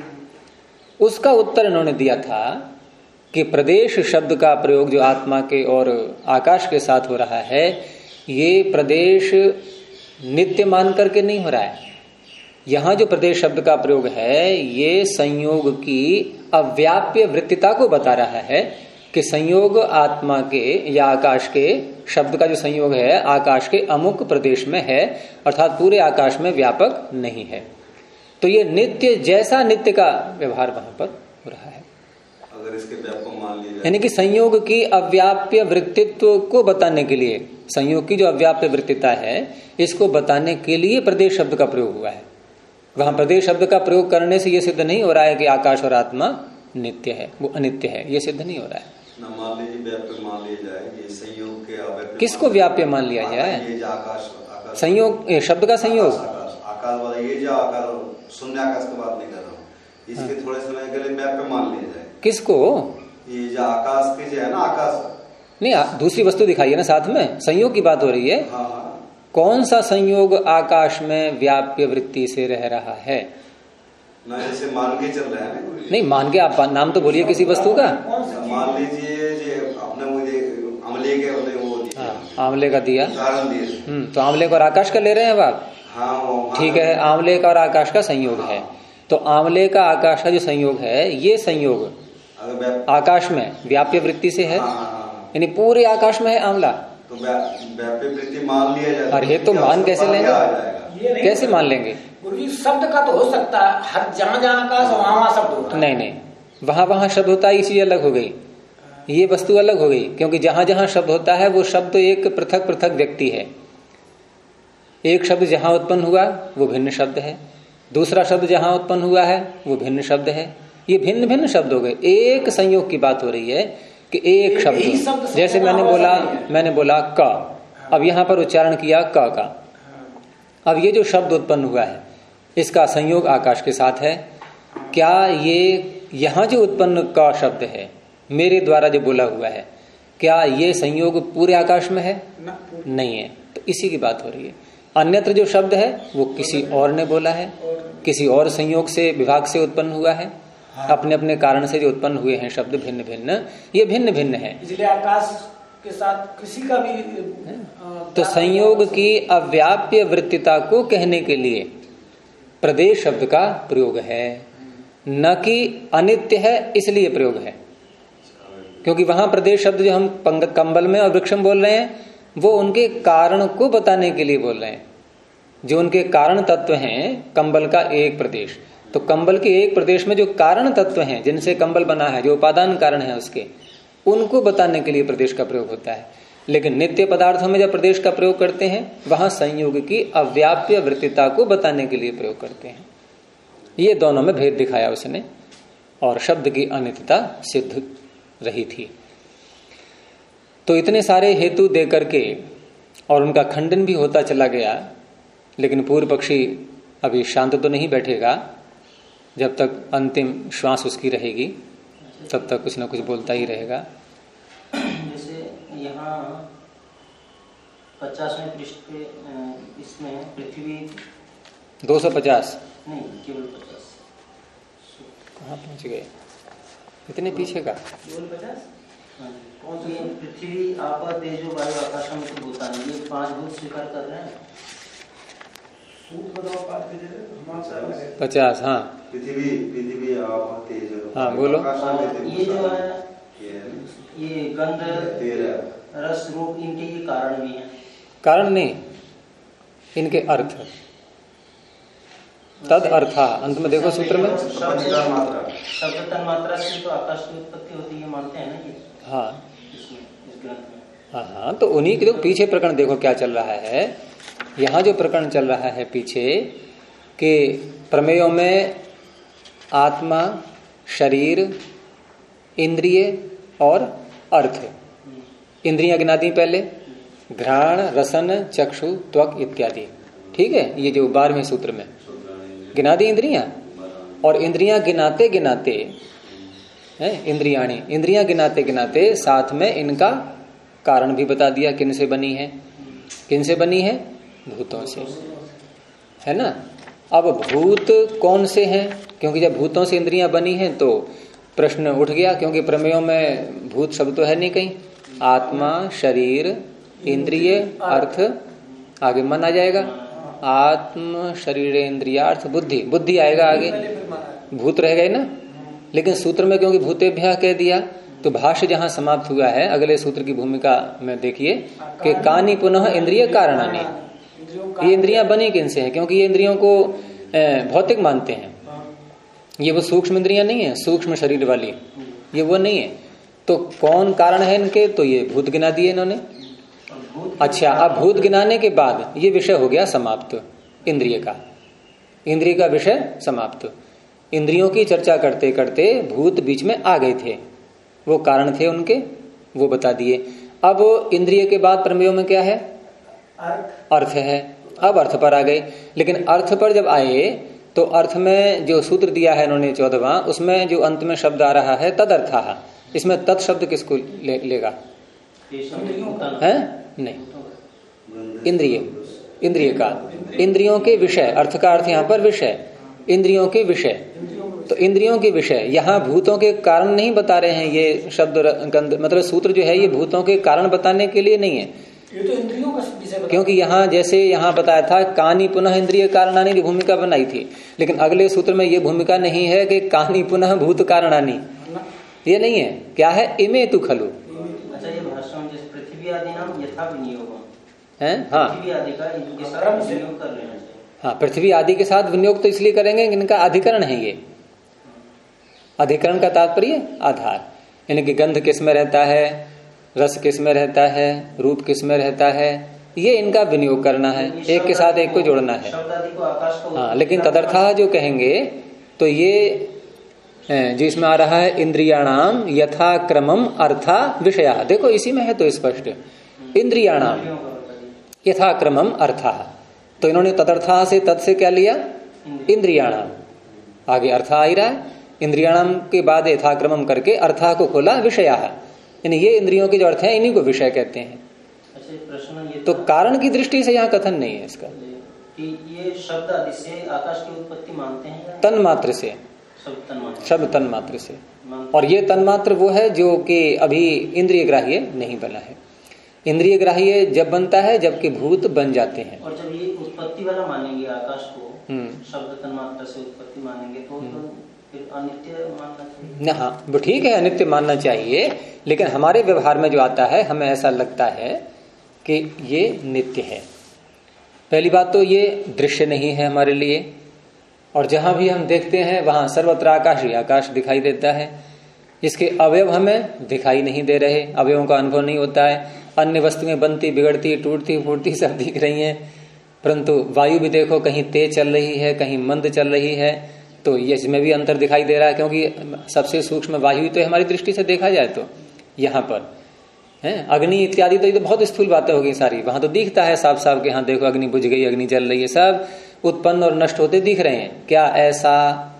S1: उसका उत्तर इन्होंने दिया था कि प्रदेश शब्द का प्रयोग जो आत्मा के और आकाश के साथ हो रहा है, ये प्रदेश नित्य मान करके नहीं हो रहा है। यहां जो प्रदेश शब्द का प्रयोग है ये संयोग की अव्याप्य वृत्तिता को बता रहा है कि संयोग आत्मा के या आकाश के शब्द का जो संयोग है आकाश के अमुक प्रदेश में है, अर्थात पूरे आकाश में व्यापक नहीं है। तो ये नित्य जैसा नित्य का व्यवहार वहां पर हो रहा है।
S2: अगर इसके व्यापक मान लिया जाए,
S1: यानी कि संयोग की अव्याप्य वृत्तित्व को बताने के लिए, संयोग की जो अव्याप्य वृत्तिता है इसको बताने के लिए प्रदेश शब्द का प्रयोग हुआ है। वहां प्रदेश शब्द का प्रयोग करने से यह सिद्ध नहीं हो रहा है कि आकाश और आत्मा नित्य है, वो अनित्य है, ये सिद्ध नहीं हो रहा है।
S2: मान लीजिए व्याप्य मान लिया जाए, ये संयोग के अव्याप्य
S1: किसको व्याप्य मान लिया जाए?
S2: ये जो आकाश
S1: संयोग, शब्द का संयोग,
S2: आकाश वाला ये जो आकाश, शून्य आकाश की बात नहीं कर रहा हूँ, इसके थोड़े समय के लिए व्याप्य मान लिया जाए।
S1: किसको?
S2: ये जो आकाश के जो है ना, आकाश
S1: नहीं, दूसरी वस्तु दिखाइए ना साथ में, संयोग की बात हो रही है।
S2: हाँ हाँ।
S1: कौन सा संयोग आकाश में व्याप्य वृत्ति से रह रहा है?
S2: ना जैसे मान के चल रहा है ना,
S1: नहीं मान के आप नाम तो बोलिए किसी वस्तु का।
S2: मान लीजिए आपने मुझे आंवले के वो दिया,
S1: आंवले का दिया,
S2: उदाहरण दिए।
S1: तो आंवले का और आकाश का ले रहे हैं अब आप?
S2: हाँ,
S1: ठीक है, आंवले का और आकाश का संयोग है। तो आंवले का आकाश का जो संयोग है, ये संयोग आकाश में व्याप्य वृत्ति से है, यानी पूरे आकाश में है आंवला।
S2: तो व्याप्य वृत्ति मान लिया जाए।
S1: अरे तो मान कैसे लेंगे? कैसे मान लेंगे?
S4: शब्द का तो हो सकता है, हर जहां जहां आकाश वहां शब्द होता है।
S1: नहीं, वहां शब्द होता है, ये चीज अलग हो गई, ये वस्तु अलग हो गई, क्योंकि जहां जहां शब्द होता है वो शब्द एक पृथक पृथक व्यक्ति है। एक शब्द जहां उत्पन्न हुआ वो भिन्न शब्द है, दूसरा शब्द जहां उत्पन्न हुआ है वो भिन्न शब्द है। ये भिन्न भिन्न शब्द हो गए। एक संयोग की बात हो रही है कि एक शब्द, जैसे मैंने बोला क, अब यहां पर उच्चारण किया क का, अब ये जो शब्द उत्पन्न हुआ है इसका संयोग आकाश के साथ है। क्या ये यहां जो उत्पन्न का शब्द है मेरे द्वारा जो बोला हुआ है, क्या ये संयोग पूरे आकाश में है? नहीं है। तो इसी की बात हो रही है। अन्यत्र जो शब्द है वो किसी और ने बोला है, किसी और संयोग से विभाग से उत्पन्न हुआ है, अपने अपने कारण से जो उत्पन्न हुए हैं शब्द भिन्न भिन्न, ये भिन्न भिन्न है।
S4: इसलिए आकाश के साथ किसी का भी
S1: तो संयोग की अव्याप्य वृत्तिता को कहने के लिए प्रदेश शब्द का प्रयोग है, न कि अनित्य है इसलिए प्रयोग है। क्योंकि वहां प्रदेश शब्द जो हम कंबल में और वृक्ष में बोल रहे हैं वो उनके कारण को बताने के लिए बोल रहे हैं। जो उनके कारण तत्व हैं, कंबल का एक प्रदेश, तो कंबल के एक प्रदेश में जो कारण तत्व हैं जिनसे कंबल बना है, जो उपादान कारण है उसके, उनको बताने के लिए प्रदेश का प्रयोग होता है। लेकिन नित्य पदार्थों में जब प्रदेश का प्रयोग करते हैं वहां संयोग की अव्याप्य वृत्तिता को बताने के लिए प्रयोग करते हैं। ये दोनों में भेद दिखाया उसने, और शब्द की अनित्यता सिद्ध रही थी। तो इतने सारे हेतु देकर के और उनका खंडन भी होता चला गया, लेकिन पूर्व पक्षी अभी शांत तो नहीं बैठेगा। जब तक अंतिम श्वास उसकी रहेगी तब तक कुछ न कुछ बोलता ही रहेगा।
S3: जैसे यहाँ 50वें पृष्ठ पे इसमें पृथ्वी
S1: 250
S3: नहीं, केवल 50।
S1: कहाँ पहुंच गए? इतने पीछे का
S3: केवल 50। कौन सा? पृथ्वी आप तेजो वायु आकाश में तो भूतान, ये 5 भूत स्वीकार कर रहे हैं।
S1: 50, हाँ
S2: पृथ्वी आप तेज।
S1: हाँ बोलो।
S3: ये जो है ये गंध रस रूप इनके ये कारण भी है।
S1: कारण नहीं, इनके अर्थ, तद अर्था। अंत में देखो सूत्र में
S3: शब्द तन मात्रा से तो आकाश की उत्पत्ति होती है मानते हैं ना ये।
S1: हाँ
S3: इस ग्रंथ में।
S1: हाँ, तो उन्हीं के देखो पीछे प्रकरण देखो क्या चल रहा है। यहाँ जो प्रकरण चल रहा है पीछे कि प्रमेयों में आत्मा, शरीर, इंद्रिय और अर्थ। इंद्रियां गिना दी पहले, घ्राण, रसन, चक्षु, त्वक इत्यादि। ठीक है, ये जो 12वें सूत्र में गिना दी इंद्रियां। और इंद्रियां गिनाते गिनाते इंद्रियां गिनाते गिनाते साथ में इनका कारण भी बता दिया, किन से बनी है। किन से बनी है? भूतों से, है ना। अब भूत कौन से हैं? क्योंकि जब भूतों से इंद्रियां बनी हैं तो प्रश्न उठ गया, क्योंकि प्रमेयों में भूत शब्द तो है नहीं कहीं। आत्मा, शरीर, इंद्रिय, अर्थ, आगे मन आ जाएगा। आत्म, शरीर, इंद्रियार्थ, बुद्धि, बुद्धि आएगा आगे, भूत रह गए ना। लेकिन सूत्र में क्योंकि भूतेभ्यः कह दिया तो भाष्य जहां समाप्त हुआ है अगले सूत्र की भूमिका में देखिए कि कानि पुनः इंद्रिय कारणानि। ये इंद्रियां बनी किन से है? क्योंकि ये इंद्रियों को भौतिक मानते हैं। ये वो सूक्ष्म इंद्रियां नहीं है, सूक्ष्म शरीर वाली, ये वो नहीं है। तो कौन कारण है इनके? तो ये भूत गिना दिए इन्होंने। अच्छा, अब भूत गिनाने के बाद ये विषय हो गया समाप्त, इंद्रिय का। इंद्रिय का विषय समाप्त। इंद्रियों की चर्चा करते करते भूत बीच में आ गए थे, वो कारण थे उनके, वो बता दिए। अब इंद्रिय के बाद प्रमेयों में क्या है? अर्थ है। अब अर्थ पर आ गए। लेकिन अर्थ पर जब आए तो अर्थ में जो सूत्र दिया है इन्होंने 14वां, उसमें जो अंत में शब्द आ रहा है तदर्थः, इसमें तत् शब्द किसको लेगा? है नहीं, इंद्रिय, इंद्रिय का, इंद्रियों के विषय। अर्थ का अर्थ यहाँ पर विषय, इंद्रियों के विषय। तो इंद्रियों के विषय यहाँ भूतों के कारण नहीं बता रहे हैं। ये शब्द मतलब सूत्र जो है ये भूतों के कारण बताने के लिए नहीं है,
S4: ये तो इंद्रियों का विषय।
S1: क्योंकि यहाँ जैसे यहाँ बताया था कानि पुनः इंद्रिय कारणानि की भूमिका बनाई थी, लेकिन अगले सूत्र में ये भूमिका नहीं है कि कानि पुनः भूत कारणानि, ये नहीं है। क्या है? इमे तु खलु।
S3: अच्छा, ये भाषा में जैसे पृथ्वी आदि नाम यथा विनियोग
S1: है। हाँ,
S3: पृथ्वी आदि का इनके साथ विनियोग कर लेना चाहिए।
S1: हाँ, पृथ्वी आदि के साथ विनियोग तो इसलिए करेंगे इनका अधिकरण है। ये अधिकरण का तात्पर्य आधार, इनकी गंध किस में रहता है, रस किस में रहता है, रूप किस में रहता है, ये इनका विनियोग करना है, एक के साथ एक को जोड़ना है। हाँ, लेकिन तदर्थः जो कहेंगे तो ये जो इसमें आ रहा है इंद्रियाणाम यथा क्रमम अर्था विषया। देखो इसी में है तो स्पष्ट, इंद्रियाणाम यथा क्रमम अर्था। तो इन्होंने तदर्थः से तद से क्या लिया? इंद्रियाणाम। आगे अर्था आ ही रहा है, इंद्रियाणाम के बाद यथाक्रमम करके अर्था को खोला विषया। यानी ये इंद्रियों के जो अर्थ है इन्हीं को विषय कहते हैं।
S3: अच्छा, प्रश्न ये
S1: तो कारण की दृष्टि से यहाँ कथन नहीं है इसका
S3: कि ये शब्द आदि से आकाश की उत्पत्ति मानते हैं,
S1: तन मात्र से, शब्द तन मात्र से। और ये तन मात्र वो है जो कि अभी इंद्रिय ग्राह्य नहीं बना है। इंद्रिय ग्राह्य जब बनता है जबकि भूत बन जाते हैं।
S3: और जब ये उत्पत्ति वाला मानेंगे आकाश को, शब्द तन मात्र से उत्पत्ति मानेंगे तो फिर अनित्य मानना चाहिए।
S1: हाँ, वो ठीक है, अनित्य मानना चाहिए, लेकिन हमारे व्यवहार में जो आता है हमें ऐसा लगता है कि ये नित्य है। पहली बात तो ये दृश्य नहीं है हमारे लिए, और जहां भी हम देखते हैं वहां सर्वत्र आकाश ही आकाश दिखाई देता है। इसके अवयव हमें दिखाई नहीं दे रहे, अवयवों का अनुभव नहीं होता है। अन्य वस्तुएं बनती बिगड़ती टूटती फूटती सब दिख रही हैं, परंतु वायु भी देखो कहीं तेज चल रही है कहीं मंद चल रही है, तो ये इसमें भी अंतर दिखाई दे रहा है, क्योंकि सबसे सूक्ष्म वायु तो हमारी दृष्टि से देखा जाए तो यहाँ पर है। अग्नि इत्यादि तो ये तो बहुत स्थूल बातें होगी सारी, वहां तो दिखता है साफ साफ कि हाँ देखो अग्नि बुझ गई, अग्नि जल रही है, सब उत्पन्न और नष्ट होते दिख रहे हैं। क्या ऐसा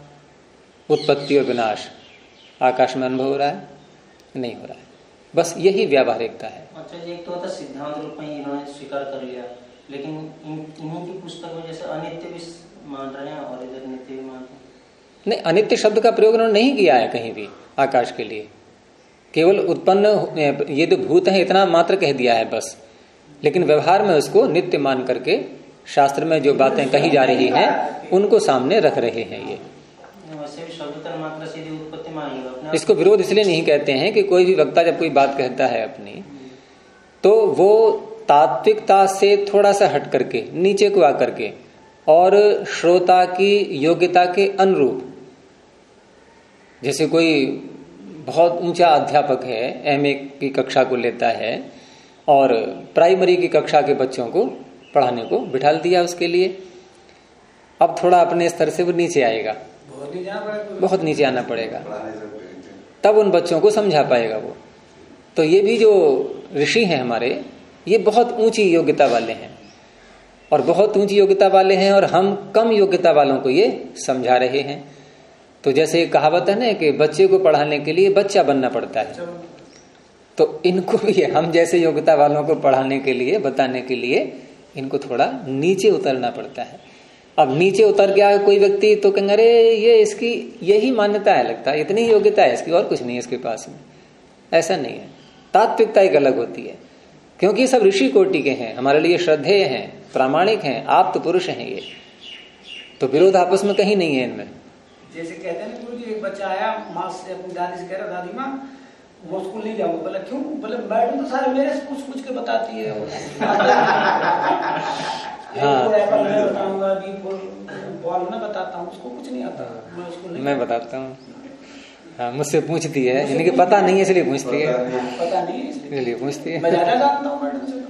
S1: उत्पत्ति और विनाश आकाश में अनुभव हो रहा है? नहीं हो रहा है। बस यही व्यावहारिकता है।
S3: अच्छा, एक तो होता सिद्धांत रूप में इन्होंने स्वीकार कर लिया, लेकिन इन्हीं की पुस्तक में जैसे अनित्य भी मान रहे हैं और इधर नित्य भी मानते हैं।
S1: नहीं, अनित्य शब्द का प्रयोग उन्होंने नहीं किया है कहीं भी आकाश के लिए। केवल उत्पन्न ये तो भूत है इतना मात्र कह दिया है बस, लेकिन व्यवहार में उसको नित्य मान करके शास्त्र में जो बातें कही जा रही हैं उनको सामने रख रहे हैं। ये
S3: वैसे भी शब्दतः मात्रा सीधी उत्पत्ति में आएगा।
S1: इसको विरोध इसलिए नहीं कहते हैं कि कोई भी वक्ता जब कोई बात कहता है अपनी, तो वो तात्विकता से थोड़ा सा हट करके नीचे को आकर के और श्रोता की योग्यता के अनुरूप, जैसे कोई बहुत ऊंचा अध्यापक है, एमए की कक्षा को लेता है और प्राइमरी की कक्षा के बच्चों को पढ़ाने को बिठा दिया उसके लिए, अब थोड़ा अपने स्तर से वो नीचे आएगा, बहुत नीचे आना पड़ेगा, तब उन बच्चों को समझा पाएगा वो। तो ये भी जो ऋषि हैं हमारे, ये बहुत ऊंची योग्यता वाले हैं और बहुत ऊंची योग्यता वाले हैं, और हम कम योग्यता वालों को ये समझा रहे हैं। तो जैसे कहावत है ना कि बच्चे को पढ़ाने के लिए बच्चा बनना पड़ता है, तो इनको भी हम जैसे योग्यता वालों को पढ़ाने के लिए, बताने के लिए इनको थोड़ा नीचे उतरना पड़ता है। अब नीचे उतर गया कोई व्यक्ति तो कहेंगे अरे ये इसकी यही मान्यता है, लगता है इतनी योग्यता है इसकी और कुछ नहीं है इसके पास में। ऐसा नहीं है, तात्विकता एक अलग होती है, क्योंकि सब ऋषि कोटि के हैं, हमारे लिए श्रद्धेय हैं, प्रामाणिक हैं, आप तो पुरुष हैं, ये तो विरोध आपस में कहीं नहीं है इनमें।
S4: जैसे कहते हैं ना गुरु जी, एक बच्चा आया माँ से अपनी दादी से कह रहा, दादी माँ वो स्कूल नहीं जाऊंगा। बोला क्यों? बोले मैडम तो सारे मेरे से पूछ के बताती है।
S1: हाँ,
S4: मैं बताऊंगा, बॉल में बताता हूँ, उसको कुछ नहीं आता,
S1: मैं बताता हूँ। हाँ, मुझसे पूछती है, इनके पता नहीं है इसलिए पूछती है,
S4: पता नहीं है
S1: इसलिए पूछती है।
S4: मैं ज्यादा जानता हूँ मैडम से।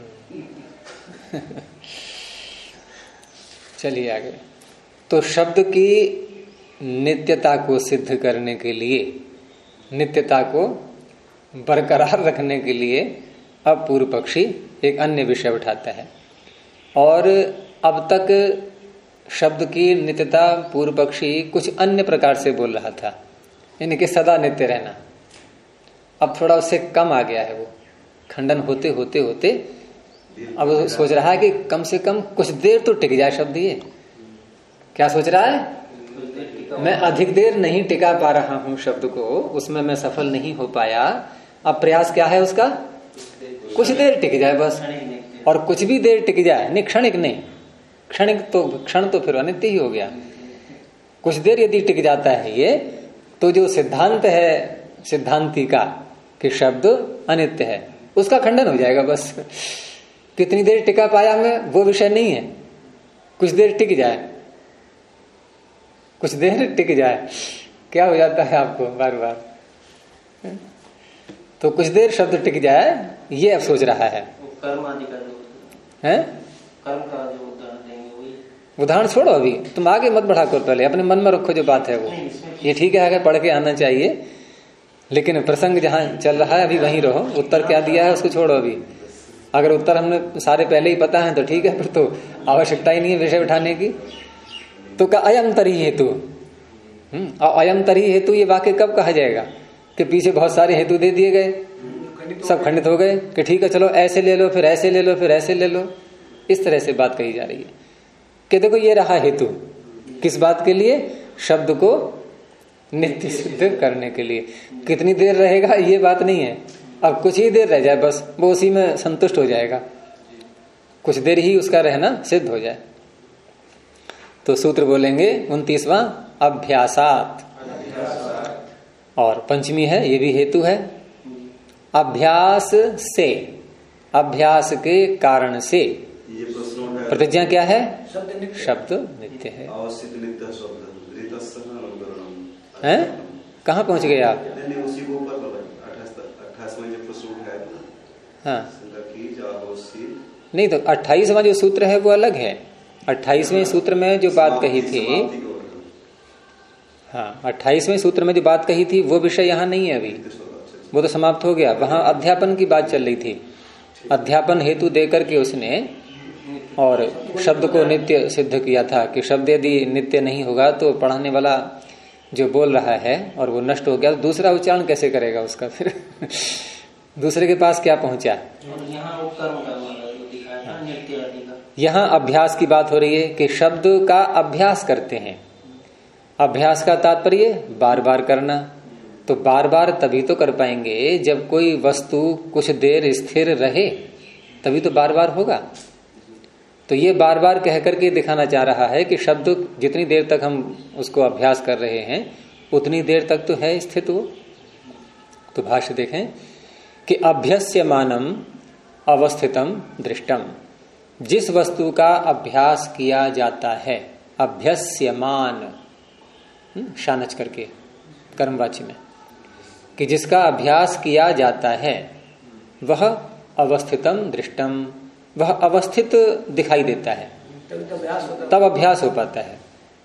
S1: चलिए आगे। तो शब्द की नित्यता को सिद्ध करने के लिए, नित्यता को बरकरार रखने के लिए अब पूर्व पक्षी एक अन्य विषय उठाता है। और अब तक शब्द की नित्यता पूर्व पक्षी कुछ अन्य प्रकार से बोल रहा था, यानी कि सदा नित्य रहना। अब थोड़ा उससे कम आ गया है, वो खंडन होते होते होते अब सोच रहा है कि कम से कम कुछ देर तो टिक जाए शब्द। ये क्या सोच रहा है? मैं अधिक देर नहीं टिका पा रहा हूं शब्द को, उसमें मैं सफल नहीं हो पाया। अब प्रयास क्या है उसका? कुछ देर टिक जाए बस, और कुछ भी देर टिक जाए, नहीं क्षणिक नहीं, क्षणिक तो क्षण तो फिर अनित्य ही हो गया। कुछ देर यदि टिक जाता है ये, तो जो सिद्धांत है सिद्धांति का कि शब्द अनित्य है, उसका खंडन हो जाएगा बस। कितनी देर टिका पाया मैं वो विषय नहीं है, कुछ देर टिक जाए, कुछ देर टिक जाए, क्या हो जाता है आपको बार बार? तो कुछ देर शब्द टिक जाए, ये अब सोच रहा है।
S3: कर्म आदि का जो
S1: है,
S3: कर्म का जो उदाहरण देंगे वही।
S1: उदाहरण छोड़ो, अभी तुम आगे मत बढ़ा कर, पहले अपने मन में रखो जो बात है वो। ये ठीक है, अगर पढ़ के आना चाहिए, लेकिन प्रसंग जहां चल रहा है अभी वहीं रहो। उत्तर क्या दिया है उसको छोड़ो अभी। अगर उत्तर हमने सारे पहले ही पता है तो ठीक है, फिर तो आवश्यकता ही नहीं है विषय उठाने की। तो का अयम तरी हेतु, और अयम तरी हेतु ये वाक्य कब कहा जाएगा? कि पीछे बहुत सारे हेतु दे दिए गए, सब खंडित हो गए, कि ठीक है चलो ऐसे ले लो, फिर ऐसे ले लो, फिर ऐसे ले लो। इस तरह से बात कही जा रही है कि देखो ये रहा हेतु, किस बात के लिए? शब्द को नित्य सिद्ध करने के लिए। कितनी देर रहेगा ये बात नहीं है, अब कुछ ही देर रह जाए बस, वो उसी में संतुष्ट हो जाएगा, कुछ देर ही उसका रहना सिद्ध हो जाए। तो सूत्र बोलेंगे 29वां, अभ्यासात, और पंचमी है, ये भी हेतु है। अभ्यास से, अभ्यास के कारण से। प्रतिज्ञा क्या है? शब्द नित्य है। हैं? कहाँ पहुंच गए आप? हाँ नहीं, तो 28वां जो सूत्र है वो अलग है। 28वें सूत्र में जो बात कही थी, हाँ 28वें सूत्र में जो बात कही थी वो विषय यहाँ नहीं है अभी, वो तो समाप्त हो गया। वहां अध्यापन की बात चल रही थी, अध्यापन हेतु देकर के उसने और शब्द को नित्य सिद्ध किया था कि शब्द यदि नित्य नहीं होगा तो पढ़ाने वाला जो बोल रहा है और वो नष्ट हो गया, तो दूसरा उच्चारण कैसे करेगा उसका? फिर दूसरे के पास क्या पहुंचा? यहाँ अभ्यास की बात हो रही है कि शब्द का अभ्यास करते हैं। अभ्यास का तात्पर्य बार बार करना, तो बार बार तभी तो कर पाएंगे जब कोई वस्तु कुछ देर स्थिर रहे, तभी तो बार बार होगा। तो ये बार बार कह करके दिखाना चाह रहा है कि शब्द जितनी देर तक हम उसको अभ्यास कर रहे हैं उतनी देर तक तो है स्थित वो। तो भाष्य देखें कि अभ्यस्यमानम अवस्थितम दृष्टम, जिस वस्तु का अभ्यास किया जाता है, अभ्यस्यमान शानच करके कर्मवाची में, कि जिसका अभ्यास किया जाता है वह अवस्थितम दृष्टम, वह अवस्थित दिखाई देता है, तब अभ्यास हो पाता है।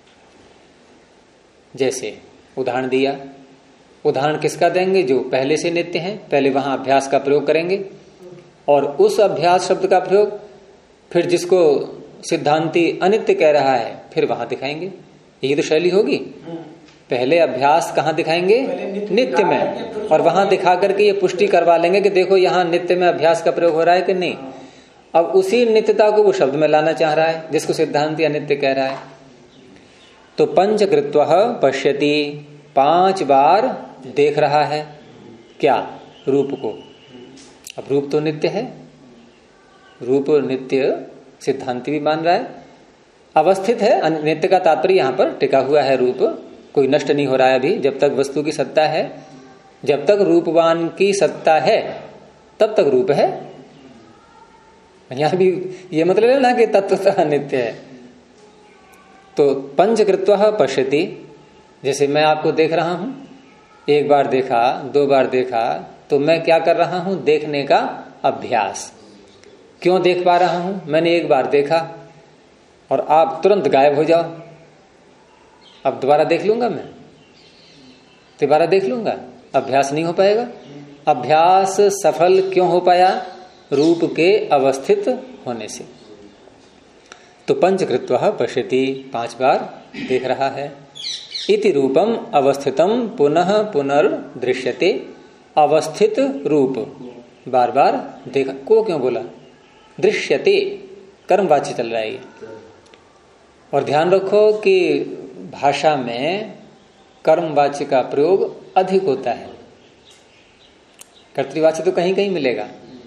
S1: जैसे उदाहरण दिया, उदाहरण किसका देंगे? जो पहले से नित्य है, पहले वहां अभ्यास का प्रयोग करेंगे और उस अभ्यास शब्द का प्रयोग फिर जिसको सिद्धांती अनित्य कह रहा है फिर वहां दिखाएंगे। यही तो शैली होगी। पहले अभ्यास कहाँ दिखाएंगे? नित्य में, और वहां दिखा करके ये पुष्टि करवा लेंगे कि देखो यहाँ नित्य में अभ्यास का प्रयोग हो रहा है कि नहीं। अब उसी नित्यता को वो शब्द में लाना चाह रहा है जिसको सिद्धांती अनित्य कह रहा है। तो पंचकृत्वः पश्यति, 5 बार देख रहा है क्या? रूप को। अब रूप तो नित्य है, रूप नित्य सिद्धांति भी मान रहा है, अवस्थित है। नित्य का तात्पर्य यहां पर टिका हुआ है, रूप कोई नष्ट नहीं हो रहा है अभी। जब तक वस्तु की सत्ता है, जब तक रूपवान की सत्ता है तब तक रूप है। यहां भी ये मतलब है ना कि तत्वतः नित्य है। तो पंचकृत्वः पश्यति, जैसे मैं आपको देख रहा हूं, 1 बार देखा, 2 बार देखा, तो मैं क्या कर रहा हूं? देखने का अभ्यास। क्यों देख पा रहा हूं? मैंने 1 बार देखा और आप तुरंत गायब हो जाओ। अब दोबारा देख लूंगा, मैं दोबारा देख लूंगा, अभ्यास नहीं हो पाएगा। अभ्यास सफल क्यों हो पाया? रूप के अवस्थित होने से। तो पंचकृत्वः पश्यति, 5 बार देख रहा है। इति रूपम अवस्थितम पुनः पुनर्दृश्यते, अवस्थित रूप बार बार देखा। को क्यों बोला? दृश्यते, कर्मवाची चल रहा है ये। और ध्यान रखो कि भाषा में कर्मवाची का प्रयोग अधिक होता है, कर्तृवाची तो कहीं कहीं मिलेगा।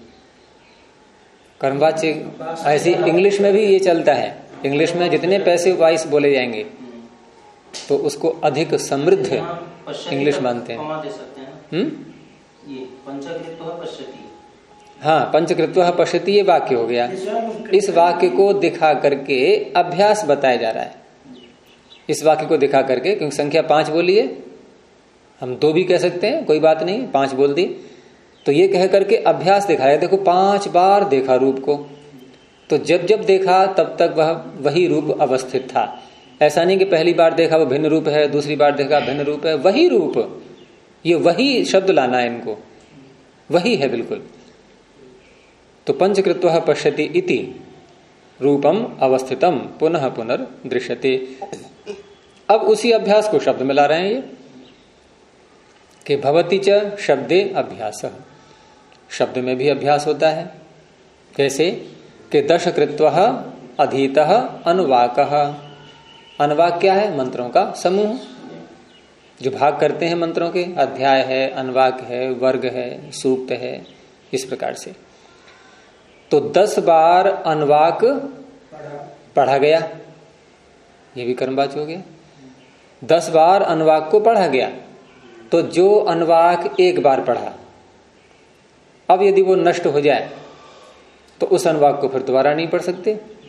S1: कर्मवाची ऐसी इंग्लिश में भी ये चलता है। इंग्लिश में जितने पैसिव वॉइस बोले जाएंगे तो उसको अधिक समृद्ध इंग्लिश मानते हैं।
S3: ये पंचकृत्वः पश्यति,
S1: हाँ, पंचकृत्वः पश्यति ये वाक्य हो गया। इस वाक्य को दिखा करके अभ्यास बताया जा रहा है। इस वाक्य को दिखा करके, क्योंकि संख्या 5 बोली है, हम 2 भी कह सकते हैं, कोई बात नहीं, 5 बोल दी, तो ये कह करके अभ्यास दिखाया। देखो 5 बार देखा रूप को, तो जब जब देखा तब तक वह वही रूप अवस्थित था। ऐसा नहीं कि पहली बार देखा वो भिन्न रूप है, दूसरी बार देखा भिन्न रूप है, वही रूप, ये वही शब्द लाना है इनको, वही है बिल्कुल। तो पंचकृत्वः पश्यति इति रूपम अवस्थितम पुनः पुनर्दृश्यते। अब उसी अभ्यास को शब्द में ला रहे हैं ये कि भवति च शब्दे अभ्यासः, शब्द में भी अभ्यास होता है। कैसे? कि दशकृत्वः अधीतः अनुवाकः। अनुवाक क्या है? मंत्रों का समूह, जो भाग करते हैं मंत्रों के। अध्याय है, अनुवाक है, वर्ग है, सूक्त है, इस प्रकार से। तो 10 बार अनुवाक पढ़ा गया, ये भी कर्मवाची हो गया। 10 बार अनुवाक को पढ़ा गया, तो जो अनुवाक 1 बार पढ़ा, अब यदि वो नष्ट हो जाए तो उस अनुवाक को फिर दोबारा नहीं पढ़ सकते।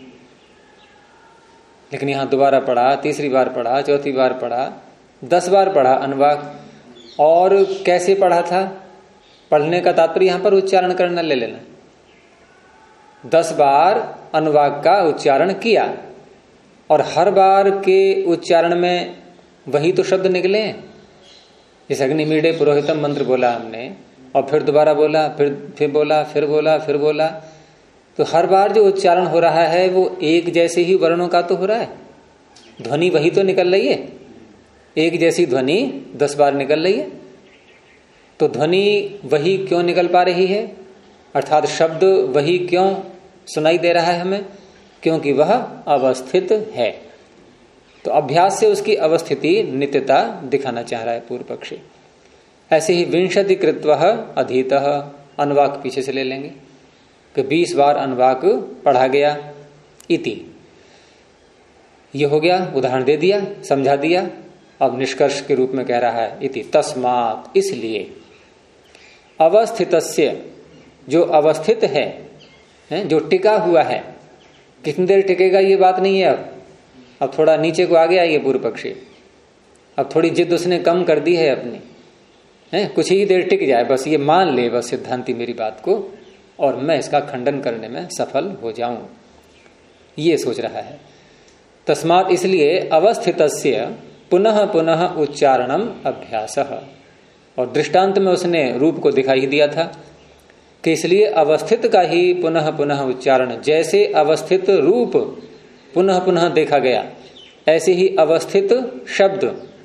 S1: लेकिन यहां दोबारा पढ़ा, तीसरी बार पढ़ा, चौथी बार पढ़ा, 10 बार पढ़ा अनुवाक। और कैसे पढ़ा था? पढ़ने का तात्पर्य यहां पर उच्चारण करना ले लेना। 10 बार अनुवाक का उच्चारण किया और हर बार के उच्चारण में वही तो शब्द निकले हैं। जैसे अग्निमीडे पुरोहितम मंत्र बोला हमने, और फिर दोबारा बोला, फिर बोला, फिर बोला, फिर बोला, तो हर बार जो उच्चारण हो रहा है वो एक जैसे ही वर्णों का तो हो रहा है। ध्वनि वही तो निकल रही है, एक जैसी ध्वनि 10 बार निकल रही है। तो ध्वनि वही क्यों निकल पा रही है, अर्थात शब्द वही क्यों सुनाई दे रहा है हमें? क्योंकि वह अवस्थित है। तो अभ्यास से उसकी अवस्थिति, नित्यता दिखाना चाह रहा है पूर्व पक्षी। ऐसे ही 20 कृत्वः अधीतः, अनुवाक पीछे से ले लेंगे कि 20 बार अनुवाक पढ़ा गया। इति। ये हो गया, उदाहरण दे दिया, समझा दिया। अब निष्कर्ष के रूप में कह रहा है इति तस्मात्, इसलिए अवस्थितस्य, जो अवस्थित है, जो टिका हुआ है, कितनी देर टिकेगा ये बात नहीं है। अब थोड़ा नीचे को आ गया ये पूर्व पक्षी, अब थोड़ी जिद उसने कम कर दी है अपनी, कुछ ही देर टिक जाए बस, ये मान ले बस सिद्धांति मेरी बात को, और मैं इसका खंडन करने में सफल हो जाऊं, ये सोच रहा है। तस्मात्, इसलिए अवस्थितस्य पुनः पुनः उच्चारणम अभ्यासः, और दृष्टांत में उसने रूप को दिखाई दिया था कि इसलिए अवस्थित का ही पुनः पुनः उच्चारण, जैसे अवस्थित रूप पुनः पुनः देखा गया, ऐसे ही अवस्थित शब्द।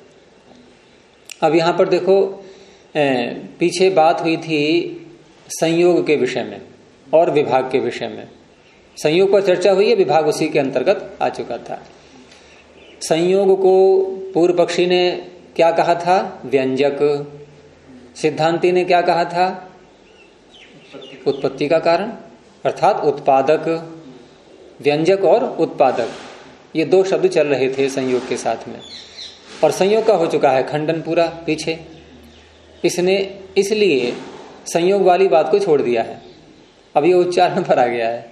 S1: अब यहां पर देखो, पीछे बात हुई थी संयोग के विषय में और विभाग के विषय में। संयोग पर चर्चा हुई है, विभाग उसी के अंतर्गत आ चुका था। संयोग को पूर्व पक्षी ने क्या कहा था? व्यंजक। सिद्धांति ने क्या कहा था? उत्पत्ति का कारण, अर्थात उत्पादक। व्यंजक और उत्पादक, ये दो शब्द चल रहे थे संयोग के साथ में, और संयोग का हो चुका है खंडन पूरा पीछे। इसने इसलिए संयोग वाली बात को छोड़ दिया है, अब ये उच्चारण पर आ गया है।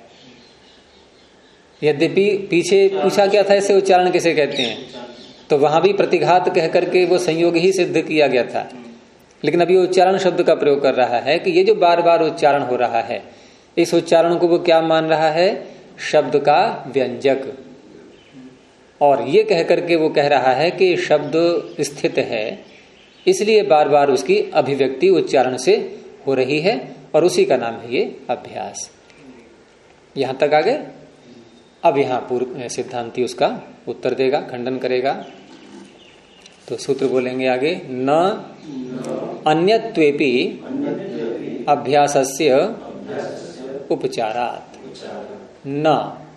S1: यद्यपि पीछे पूछा क्या था, इससे उच्चारण किसे कहते हैं, तो वहां भी प्रतिघात कह करके वो संयोग ही सिद्ध किया गया था। लेकिन अभी उच्चारण शब्द का प्रयोग कर रहा है कि ये जो बार बार उच्चारण हो रहा है, इस उच्चारण को वो क्या मान रहा है? शब्द का व्यंजक। और ये कह करके वो कह रहा है कि शब्द स्थित है, इसलिए बार बार उसकी अभिव्यक्ति उच्चारण से हो रही है, और उसी का नाम है ये अभ्यास। यहां तक आ गए। अब यहां पूर्व सिद्धांति उसका उत्तर देगा, खंडन करेगा। तो सूत्र बोलेंगे आगे, न अन्यत्वेपि अभ्यासस्य उपचारात्। न,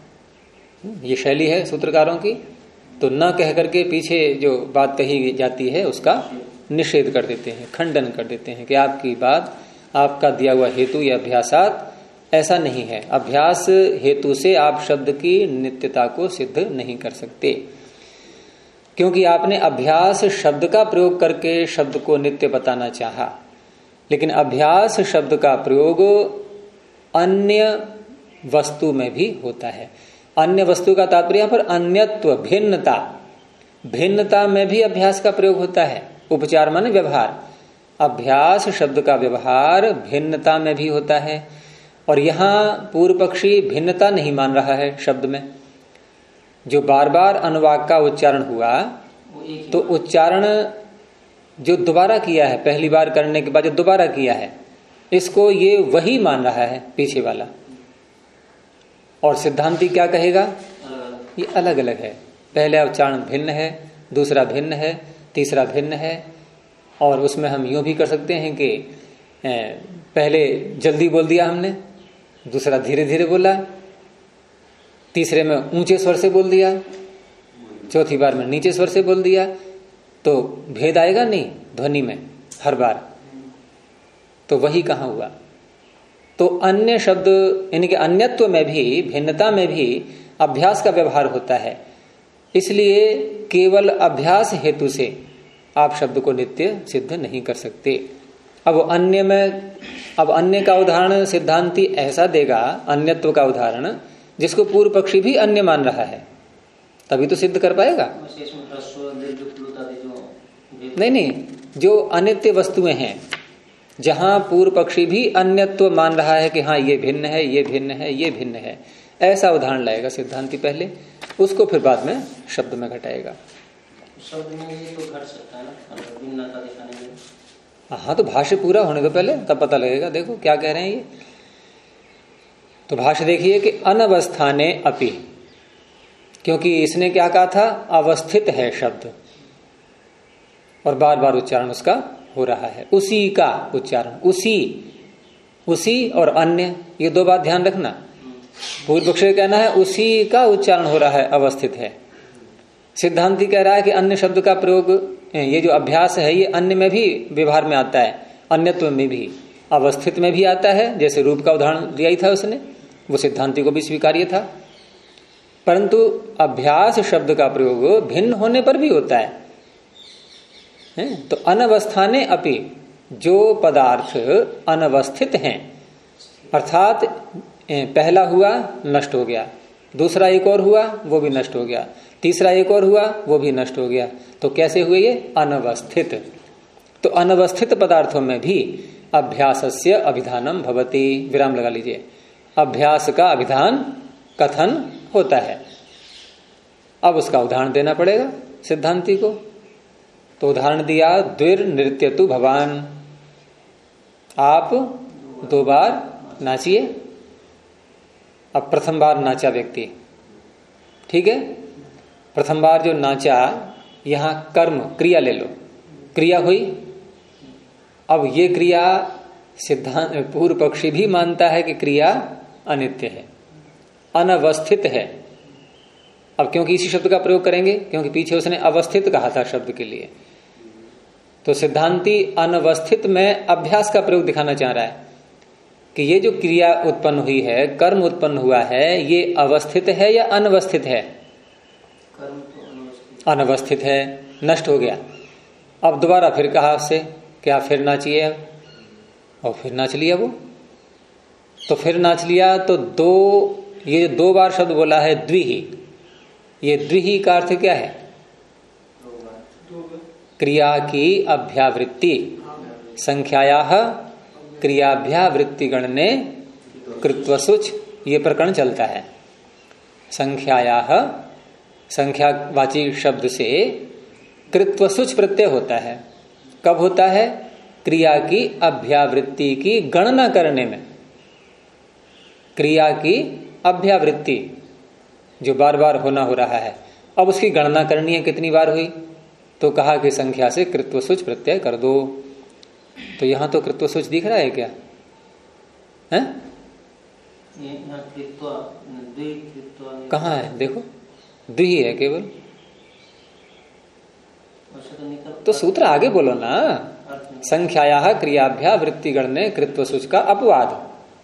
S1: ये शैली है सूत्रकारों की, तो न कह करके पीछे जो बात कही जाती है उसका निषेध कर देते हैं, खंडन कर देते हैं कि आपकी बात, आपका दिया हुआ हेतु या अभ्यासात ऐसा नहीं है। अभ्यास हेतु से आप शब्द की नित्यता को सिद्ध नहीं कर सकते, क्योंकि आपने अभ्यास शब्द का प्रयोग करके शब्द को नित्य बताना चाहा। लेकिन अभ्यास शब्द का प्रयोग अन्य वस्तु में भी होता है। अन्य वस्तु का तात्पर्य यहां पर अन्यत्व, भिन्नता। भिन्नता में भी अभ्यास का प्रयोग होता है। उपचार माने व्यवहार। अभ्यास शब्द का व्यवहार भिन्नता में भी होता है, और यहां पूर्व पक्षी भिन्नता नहीं मान रहा है शब्द में। जो बार बार अनुवाक का उच्चारण हुआ, तो उच्चारण जो दोबारा किया है, पहली बार करने के बाद जो दोबारा किया है, इसको ये वही मान रहा है पीछे वाला। और सिद्धांति क्या कहेगा? ये अलग अलग है। पहले उच्चारण भिन्न है, दूसरा भिन्न है, तीसरा भिन्न है। और उसमें हम यूं भी कर सकते हैं कि पहले जल्दी बोल दिया हमने, दूसरा धीरे धीरे बोला, तीसरे में ऊंचे स्वर से बोल दिया, चौथी बार में नीचे स्वर से बोल दिया, तो भेद आएगा नहीं ध्वनि में हर बार। तो वही कहां हुआ? तो अन्य शब्द यानी कि अन्यत्व में भी, भिन्नता में भी अभ्यास का व्यवहार होता है। इसलिए केवल अभ्यास हेतु से आप शब्द को नित्य सिद्ध नहीं कर सकते। अब अन्य का उदाहरण सिद्धांति ऐसा देगा, अन्यत्व का उदाहरण, जिसको पूर्व पक्षी भी अन्य मान रहा है, तभी तो सिद्ध कर पाएगा। नहीं, जो अनित्य वस्तुएं हैं, जहां पूर्व पक्षी भी अन्यत्व मान रहा है कि हाँ ये भिन्न है, ये भिन्न है, ये भिन्न है, ऐसा उदाहरण लाएगा सिद्धांति पहले, उसको फिर बाद में शब्द में घटाएगा।
S3: शब्द में ये तो घट सकता है ना, भिन्नता दिखाने में।
S1: हाँ, तो भाष्य पूरा होने दो पहले, तब पता लगेगा। देखो क्या कह रहे हैं ये। तो भाष्य देखिए कि अनवस्थाने अपि, क्योंकि इसने क्या कहा था? अवस्थित है शब्द, और बार बार उच्चारण उसका हो रहा है, उसी का उच्चारण, उसी और अन्य, ये दो बात ध्यान रखना। पूर्व पक्ष कहना है उसी का उच्चारण हो रहा है, अवस्थित है। सिद्धांति कह रहा है कि अन्य शब्द का प्रयोग, ये जो अभ्यास है ये अन्य में भी व्यवहार में आता है, अन्यत्व में भी, अवस्थित में भी आता है। जैसे रूप का उदाहरण दिया ही था उसने, वो सिद्धांति को भी स्वीकार्य था। परंतु अभ्यास शब्द का प्रयोग भिन्न होने पर भी होता है? तो अनवस्थाने अपि, जो पदार्थ अनवस्थित हैं, अर्थात पहला हुआ नष्ट हो गया, दूसरा एक और हुआ वो भी नष्ट हो गया, तीसरा एक और हुआ वो भी नष्ट हो गया, तो कैसे हुए ये? अनवस्थित। तो अनवस्थित पदार्थों में भी अभ्यासस्य अभिधानम भवति, विराम लगा लीजिए, अभ्यास का अभिधान कथन होता है। अब उसका उदाहरण देना पड़ेगा सिद्धांती को। तो उदाहरण दिया, द्विर नृत्यतु भवान, आप 2 बार नाचिए। अब प्रथम बार नाचा व्यक्ति, ठीक है, प्रथम बार जो नाचा, यहां कर्म क्रिया ले लो, क्रिया हुई। अब ये क्रिया सिद्धांत पूर्व पक्षी भी मानता है कि क्रिया अनित्य है, अनवस्थित है। अब क्योंकि इसी शब्द का प्रयोग करेंगे, क्योंकि पीछे उसने अवस्थित कहा था शब्द के लिए, तो सिद्धांती अनवस्थित में अभ्यास का प्रयोग दिखाना चाह रहा है कि ये जो क्रिया उत्पन्न हुई है, कर्म उत्पन्न हुआ है, ये अवस्थित है या अनवस्थित है?
S3: कर्म तो
S1: अनवस्थित है, नष्ट हो गया। अब दोबारा फिर कहा उससे क्या, फिर नाचिए, और फिर नाच लिया वो। तो फिर नाच लिया तो ये 2 बार शब्द बोला है द्विही, ये द्विही का अर्थ क्या है? क्रिया की अभ्यावृत्ति, संख्यायाः क्रियाभ्यावृत्ति गणने कृत्वसुच, ये प्रकरण चलता है। संख्यायाः, संख्यावाची शब्द से कृत्वसुच प्रत्यय होता है। कब होता है? क्रिया की अभ्यावृत्ति की गणना करने में। क्रिया की अभ्यावृत्ति जो बार बार होना हो रहा है, अब उसकी गणना करनी है, कितनी बार हुई? तो कहा कि संख्या से कृत्वसुच प्रत्यय कर दो। तो यहां तो कृत्वसुच दिख रहा है क्या? है? कहाँ है? देखो, द्वि है केवल। तो सूत्र आगे बोलो ना। संख्यायाः क्रियाभ्या वृत्तिगणने कृत्वसुच का अपवाद,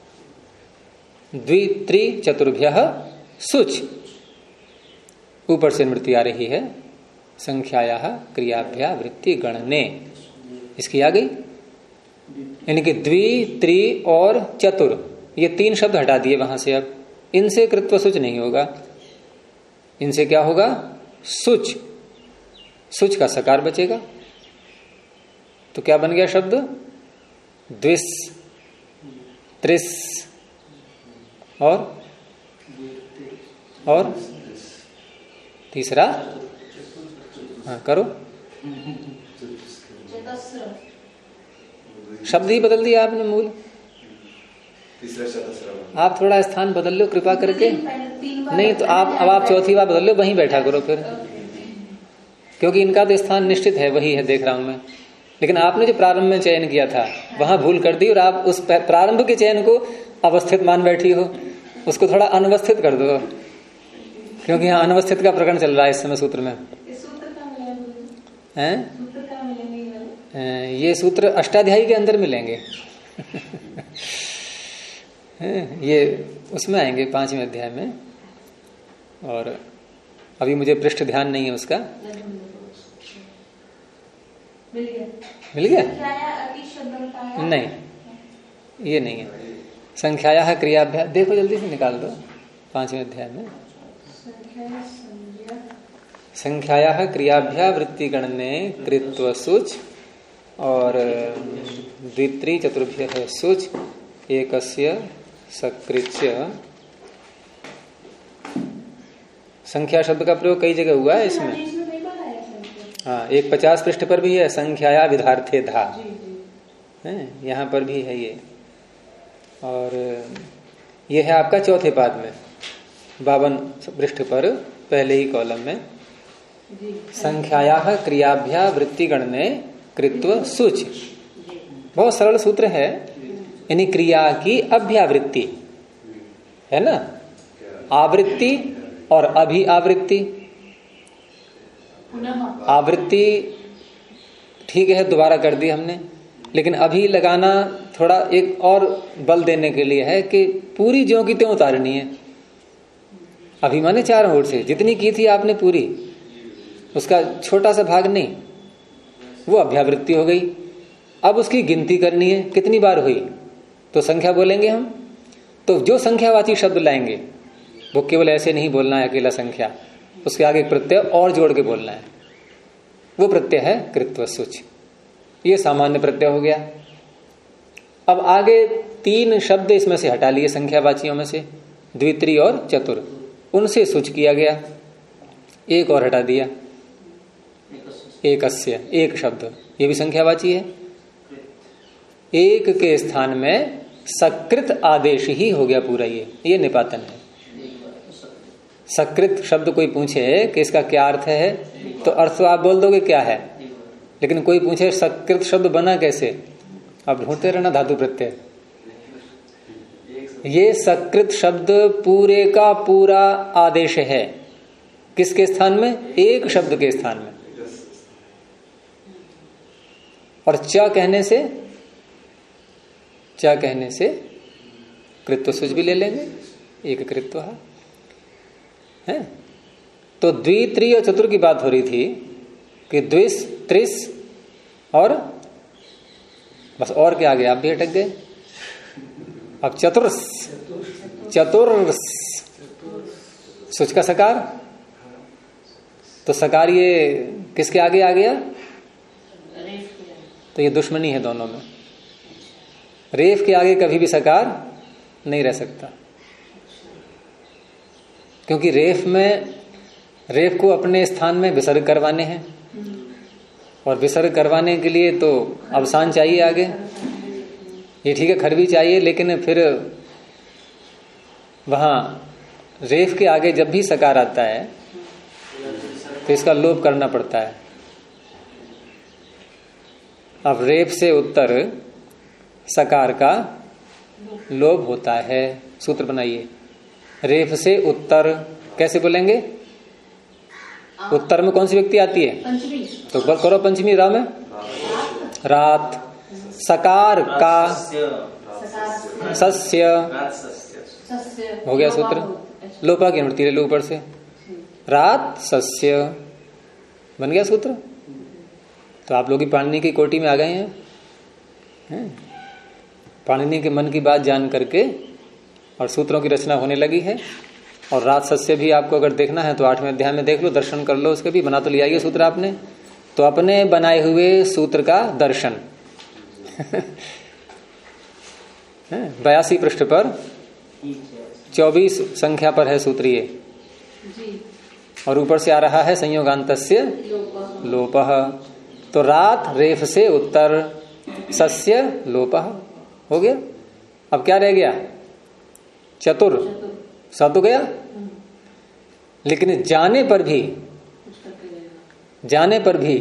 S1: द्वि त्रि चतुर्भ्यः सुच, ऊपर से स्मृति आ रही है। संख्यायाः क्रियाभ्या वृत्तिगणने, इसकी आ गई। यानी कि द्वि त्रि और चतुर, ये 3 शब्द हटा दिए वहां से। अब इनसे कृत्वसुच नहीं होगा, इनसे क्या होगा? सुच, सुच का सकार बचेगा। तो क्या बन गया शब्द? द्विस, त्रिस और तीसरा, हाँ करो, शब्द ही बदल दिया आपने मूल। आप थोड़ा स्थान बदल लो कृपा करके। नहीं तो अब चौथी बार बदल लो, वहीं बैठा करो फिर, क्योंकि इनका तो स्थान निश्चित है, वही है देख रहा हूं मैं। लेकिन आपने जो प्रारंभ में चयन किया था वहां भूल कर दी, और आप उस प्रारंभ के चयन को अवस्थित मान बैठी हो, उसको थोड़ा अनवस्थित कर दो, क्योंकि यहाँ अनवस्थित का प्रकरण चल रहा है इस समय सूत्र में। ये सूत्र अष्टाध्यायी के अंदर मिलेंगे। ये उसमें आएंगे 5वें अध्याय में, और अभी मुझे पृष्ठ ध्यान नहीं है उसका। मिल गया? नहीं, ये नहीं है। संख्यायाः क्रियाभ्या, देखो जल्दी से निकाल दो 5वें अध्याय में। संख्यायाः क्रियाभ्या वृत्तिगणने कृत्वसुच और द्वित्रि चतुर्भ्यः सुच एकस्य सकृत्य। संख्या शब्द का प्रयोग कई जगह हुआ है इसमें। हाँ, एक 50 पृष्ठ पर भी है, संख्याया विधार्थे धा, यहाँ पर भी है ये। और ये है आपका चौथे पाद में 52 पृष्ठ पर पहले ही कॉलम में। संख्यायाः क्रियाभ्या वृत्तिगणने कृत्व सुच, बहुत सरल सूत्र है। यानी क्रिया की अभ्यावृत्ति है ना, आवृत्ति और अभिआवृत्ति। आवृत्ति ठीक है, दोबारा कर दी हमने, लेकिन अभी लगाना थोड़ा एक और बल देने के लिए है कि पूरी ज्यों की त्यों उतारनी है। अभिमाने 4 होड़ से जितनी की थी आपने पूरी, उसका छोटा सा भाग नहीं, वो अभ्यावृत्ति हो गई। अब उसकी गिनती करनी है कितनी बार हुई, तो संख्या बोलेंगे हम। तो जो संख्यावाची शब्द लाएंगे वो केवल ऐसे नहीं बोलना है अकेला संख्या, उसके आगे एक प्रत्यय और जोड़ के बोलना है। वो प्रत्यय है कृत्व सूच। ये सामान्य प्रत्यय हो गया। अब आगे 3 शब्द इसमें से हटा लिए संख्यावाचियों में से, द्वित्रि और चतुर, उनसे सूच किया गया। एक और हटा दिया, एकस्य, एक शब्द, ये भी संख्यावाची है। एक के स्थान में सकृत आदेश ही हो गया पूरा। ये निपातन है। सकृत शब्द कोई पूछे कि इसका क्या अर्थ है, तो अर्थ तो आप बोल दोगे क्या है, लेकिन कोई पूछे सकृत शब्द बना कैसे, अब ढूंढते रहना धातु प्रत्यय। ये सकृत शब्द पूरे का पूरा आदेश है। किसके स्थान में? एक शब्द के स्थान में। और च कहने से कृत्व सूच भी ले लेंगे, एक कृत्व है। तो द्वित्रि और चतुर की बात हो रही थी कि द्विस, त्रिस और बस, और क्या आ गया, आप भी अटक गए। अब चतुर्स, चतुर्स सूच का सकार, तो सकार ये किसके आगे आ गया? तो ये दुश्मनी है दोनों में। रेफ के आगे कभी भी सकार नहीं रह सकता, क्योंकि रेफ को अपने स्थान में विसर्ग करवाने हैं, और विसर्ग करवाने के लिए तो अवसान चाहिए आगे। ये ठीक है, खरवी चाहिए, लेकिन फिर वहां रेफ के आगे जब भी सकार आता है तो इसका लोप करना पड़ता है। अब रेफ से उत्तर सकार का लोप होता है। सूत्र बनाइए, रेफ से उत्तर कैसे बोलेंगे? उत्तर में कौन सी व्यक्ति आती है? तो करो पंचमी रा में, रात। सकार का सस्य हो गया सूत्र। लोपा की अनुवृत्ति ले लो ऊपर से, रात सस्य बन गया सूत्र। तो आप लोग ही पाणिनि की कोटि में आ गए हैं। पाणिनि के मन की बात जान करके और सूत्रों की रचना होने लगी है। और रात सस्य भी आपको अगर देखना है तो 8वें अध्याय में देख लो, दर्शन कर लो, उसके भी बना तो लिया ये सूत्र आपने। तो अपने बनाए हुए सूत्र का दर्शन 82 पृष्ठ पर 24 संख्या पर है सूत्र ये, और ऊपर से आ रहा है संयोगान्तस्य लोपः। तो रात रेफ से उत्तर, सस्य लोपः हो गया। अब क्या रह गया? चतुर। सा तो गया, लेकिन जाने पर भी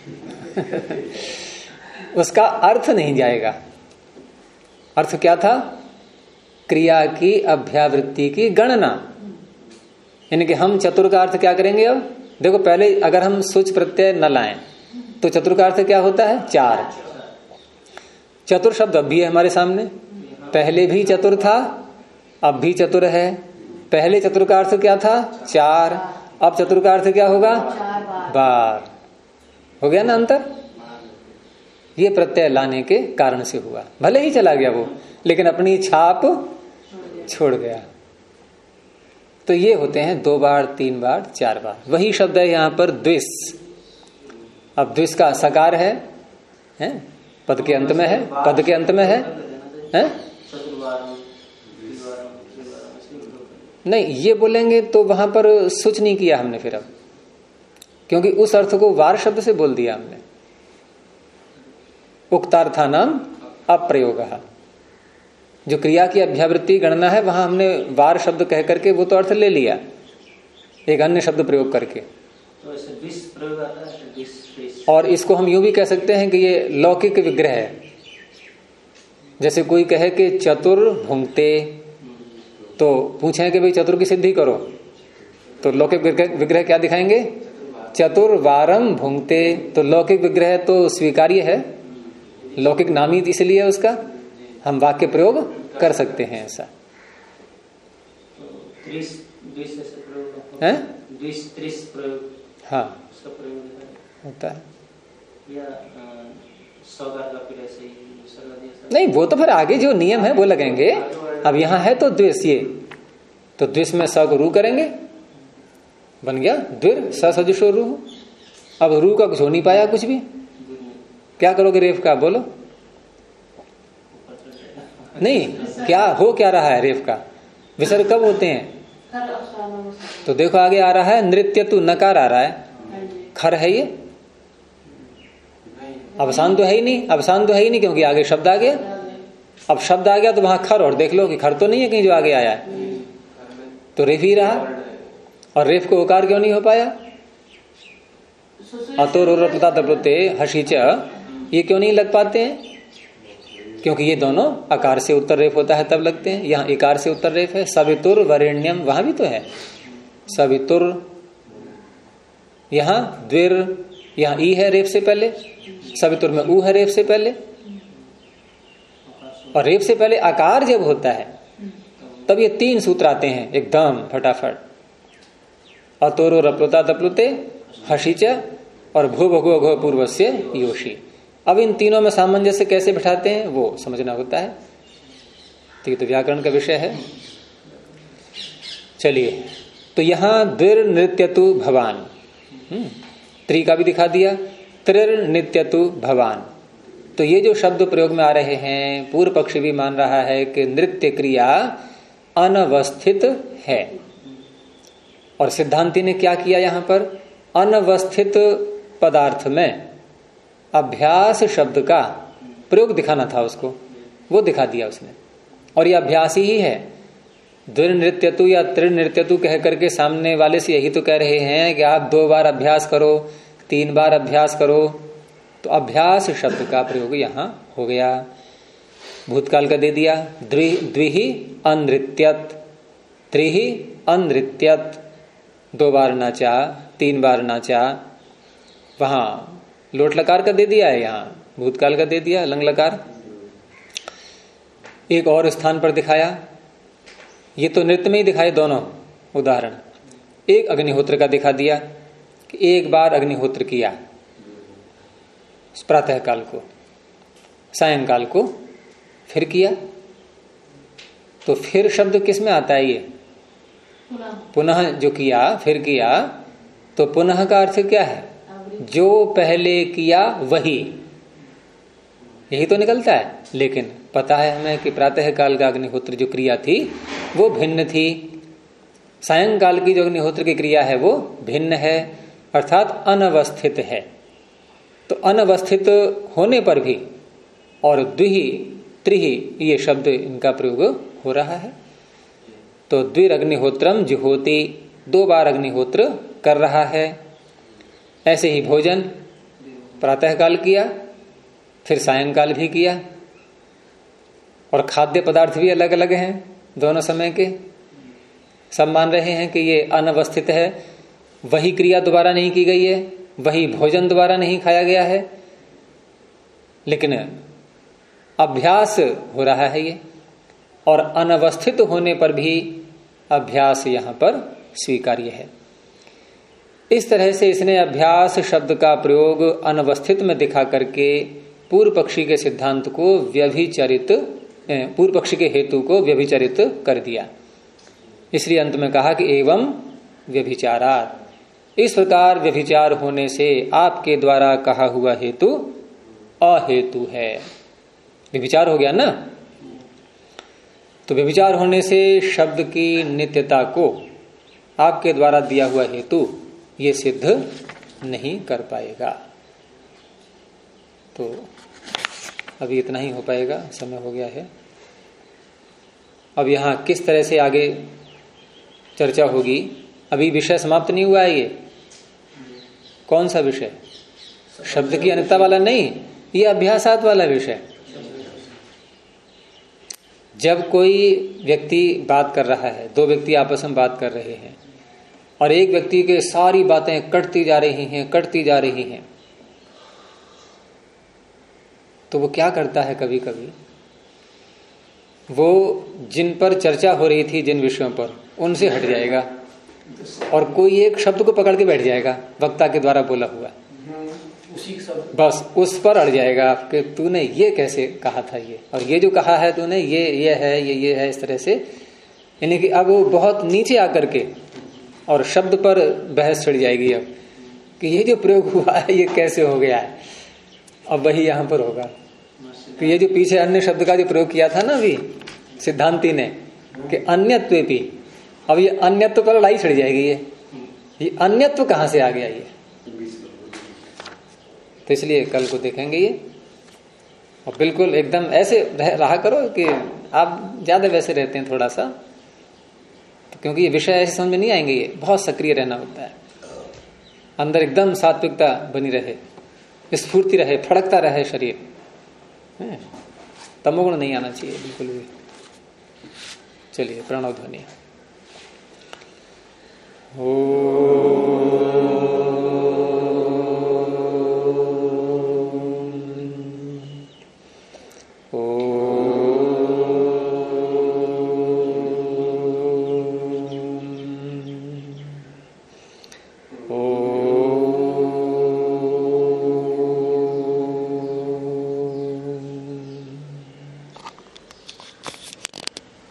S1: उसका अर्थ नहीं जाएगा। अर्थ क्या था? क्रिया की अभ्यावृत्ति की गणना। यानी कि हम चतुर का अर्थ क्या करेंगे? अब देखो, पहले अगर हम सूच प्रत्यय न लाएं तो चतुर का अर्थ क्या होता है? 4। चतुर शब्द अब भी है हमारे सामने, पहले भी चतुर था, अब भी चतुर है। पहले चतुर का अर्थ क्या था? 4। अब चतुर का अर्थ क्या होगा? बार। हो गया ना अंतर? ये प्रत्यय लाने के कारण से हुआ। भले ही चला गया वो, लेकिन अपनी छाप छोड़ गया। तो ये होते हैं 2 बार, 3 बार, 4 बार। वही शब्द है यहां पर द्विस। अब द्विस का सकार है? पद के अंत में है, पद के अंत में है? नहीं, ये बोलेंगे तो वहां पर सूच नहीं किया हमने फिर, अब क्योंकि उस अर्थ को वार शब्द से बोल दिया हमने। उक्तार्थानाम अप्रयोग, जो क्रिया की अभ्यावृत्ति गणना है वहां हमने वार शब्द कह करके वो तो अर्थ ले लिया, एक अन्य शब्द प्रयोग करके।
S3: तो ऐसे 20 प्रयोग आता है, 20।
S1: और इसको हम यूं भी कह सकते हैं कि ये लौकिक विग्रह है। जैसे कोई कहे कि चतुर भुंगते, तो पूछे कि भाई चतुर की सिद्धि करो, तो लौकिक विग्रह क्या दिखाएंगे? चतुर वारम भुंगते। तो लौकिक विग्रह तो स्वीकार्य है, लौकिक नामी इसलिए उसका हम वाक्य प्रयोग कर सकते हैं ऐसा। है? हाँ होता है नहीं, वो तो फिर आगे जो नियम है वो लगेंगे। अब यहाँ है तो द्विष, ये तो द्विष में स को रू करेंगे, बन गया द्विर सदृशो रू। अब रू का कुछ हो नहीं पाया, कुछ भी क्या करोगे रेफ का, बोलो नहीं, क्या हो क्या रहा है रेफ का, विसर्ग कब होते हैं? तो देखो आगे आ रहा है नृत्य तु, नकार आ रहा है, खर है ये, अवसान तो है ही नहीं, अवसान तो है ही नहीं क्योंकि आगे शब्द आ गया। अब शब्द आ गया तो वहां खर, और देख लो कि खर तो नहीं है कहीं जो आगे आया है, तो रेफ ही रहा। और रेफ को उकार क्यों नहीं हो पाया? अतो रोरपता दबते हसीच, ये क्यों नहीं लग पाते हैं? क्योंकि ये दोनों अकार से उत्तर रेफ होता है तब लगते हैं। यहाँ इकार से उत्तर रेफ है। सवितुर वरेण्यम, वहां भी तो है सवितुर, यहाँ द्विर, यहाँ ई है रेफ से पहले, सवितुर में ऊ है रेफ से पहले। और रेफ से पहले आकार जब होता है तब ये 3 सूत्र आते हैं एकदम फटाफट। अतोरो रप्लुता दप्लुते हसीच और भू भगो घो पूर्वस्य योशी। अब इन तीनों में सामंजस्य कैसे बिठाते हैं वो समझना होता है, तो व्याकरण का विषय है। चलिए, तो यहां द्विर नृत्यतु भवान, त्रि का भी दिखा दिया, त्रिर नित्यतु भवान। तो ये जो शब्द प्रयोग में आ रहे हैं, पूर्व पक्ष भी मान रहा है कि नृत्य क्रिया अनवस्थित है। और सिद्धांती ने क्या किया यहां पर, अनवस्थित पदार्थ में अभ्यास शब्द का प्रयोग दिखाना था उसको, वो दिखा दिया उसने। और ये अभ्यास ही है। द्विर नृत्यतु या त्रिर नृत्यतु कह करके सामने वाले से यही तो कह रहे हैं कि आप 2 बार अभ्यास करो, 3 बार अभ्यास करो। तो अभ्यास शब्द का प्रयोग यहां हो गया। भूतकाल का दे दिया, द्विहि अनृत्यत, त्रिहि अनृत्यत, 2 बार नाचा, 3 बार नाचा। वहां लोट लकार का दे दिया है, यहां भूतकाल का दे दिया लंग लकार। एक और स्थान पर दिखाया, ये तो नृत्य में ही दिखाए दोनों उदाहरण। एक अग्निहोत्र का दिखा दिया कि 1 बार अग्निहोत्र किया प्रातः काल को, सायंकाल को फिर किया। तो फिर शब्द किस में आता है? ये पुनः जो किया, फिर किया, तो पुनः का अर्थ क्या है? जो पहले किया वही, यही तो निकलता है। लेकिन पता है हमें कि प्रातः काल का अग्निहोत्र जो क्रिया थी वो भिन्न थी, सायंकाल की जो अग्निहोत्र की क्रिया है वो भिन्न है, अर्थात अनवस्थित है। तो अनवस्थित होने पर भी और द्विहि त्रिहि ये शब्द इनका प्रयोग हो रहा है। तो द्विर अग्निहोत्रम जुहोति, 2 बार अग्निहोत्र कर रहा है। ऐसे ही भोजन प्रातः काल किया, फिर सायंकाल भी किया। और खाद्य पदार्थ भी अलग अलग हैं दोनों समय के। सब मान रहे हैं कि ये अनवस्थित है, वही क्रिया दोबारा नहीं की गई है, वही भोजन दोबारा नहीं खाया गया है, लेकिन अभ्यास हो रहा है ये। और अनवस्थित होने पर भी अभ्यास यहां पर स्वीकार्य है। इस तरह से इसने अभ्यास शब्द का प्रयोग अनवस्थित में दिखा करके पूर्व पक्षी के सिद्धांत को व्यभिचरित, पूर्व पक्षी के हेतु को व्यभिचरित कर दिया। इसलिए अंत में कहा कि एवं व्यभिचारात्, इस प्रकार व्यभिचार होने से आपके द्वारा कहा हुआ हेतु अहेतु है। व्यभिचार हो गया ना, तो व्यभिचार होने से शब्द की नित्यता को आपके द्वारा दिया हुआ हेतु ये सिद्ध नहीं कर पाएगा। तो अभी इतना ही हो पाएगा, समय हो गया है। अब यहां किस तरह से आगे चर्चा होगी, अभी विषय समाप्त नहीं हुआ है। ये कौन सा विषय? शब्द की अनित्यता वाला नहीं, ये अभ्यासात वाला विषय। जब कोई व्यक्ति बात कर रहा है, 2 व्यक्ति आपस में बात कर रहे हैं और एक व्यक्ति के सारी बातें कटती जा रही हैं, तो वो क्या करता है, कभी कभी वो जिन पर चर्चा हो रही थी, जिन विषयों पर, उनसे हट जाएगा और कोई एक शब्द को पकड़ के बैठ जाएगा, वक्ता के द्वारा बोला हुआ,
S4: उसी शब्द
S1: बस उस पर अड़ जाएगा कि तूने ये कैसे कहा था, ये और ये जो कहा है तूने ये है, ये है, इस तरह से। यानी कि अब वो बहुत नीचे आकर के और शब्द पर बहस छिड़ जाएगी अब कि ये जो प्रयोग हुआ है ये कैसे हो गया है। अब वही यहां पर होगा कि ये जो पीछे अन्य शब्द का जो प्रयोग किया था ना अभी सिद्धांती ने कि अन्यत्व भी, अब ये अन्यत्व पर लड़ाई छिड़ जाएगी। ये अन्यत्व कहां से आ गया ये, तो इसलिए कल को देखेंगे ये। और बिल्कुल एकदम ऐसे रहा करो कि आप ज्यादा वैसे रहते हैं थोड़ा सा, तो क्योंकि ये विषय ऐसे समझ में नहीं आएंगे, ये बहुत सक्रिय रहना होता है, अंदर एकदम सात्विकता बनी रहे, स्फूर्ति रहे, फड़कता रहे शरीर, तमोगुण नहीं आना चाहिए बिल्कुल भी। चलिए प्रणव ध्वनि। ओ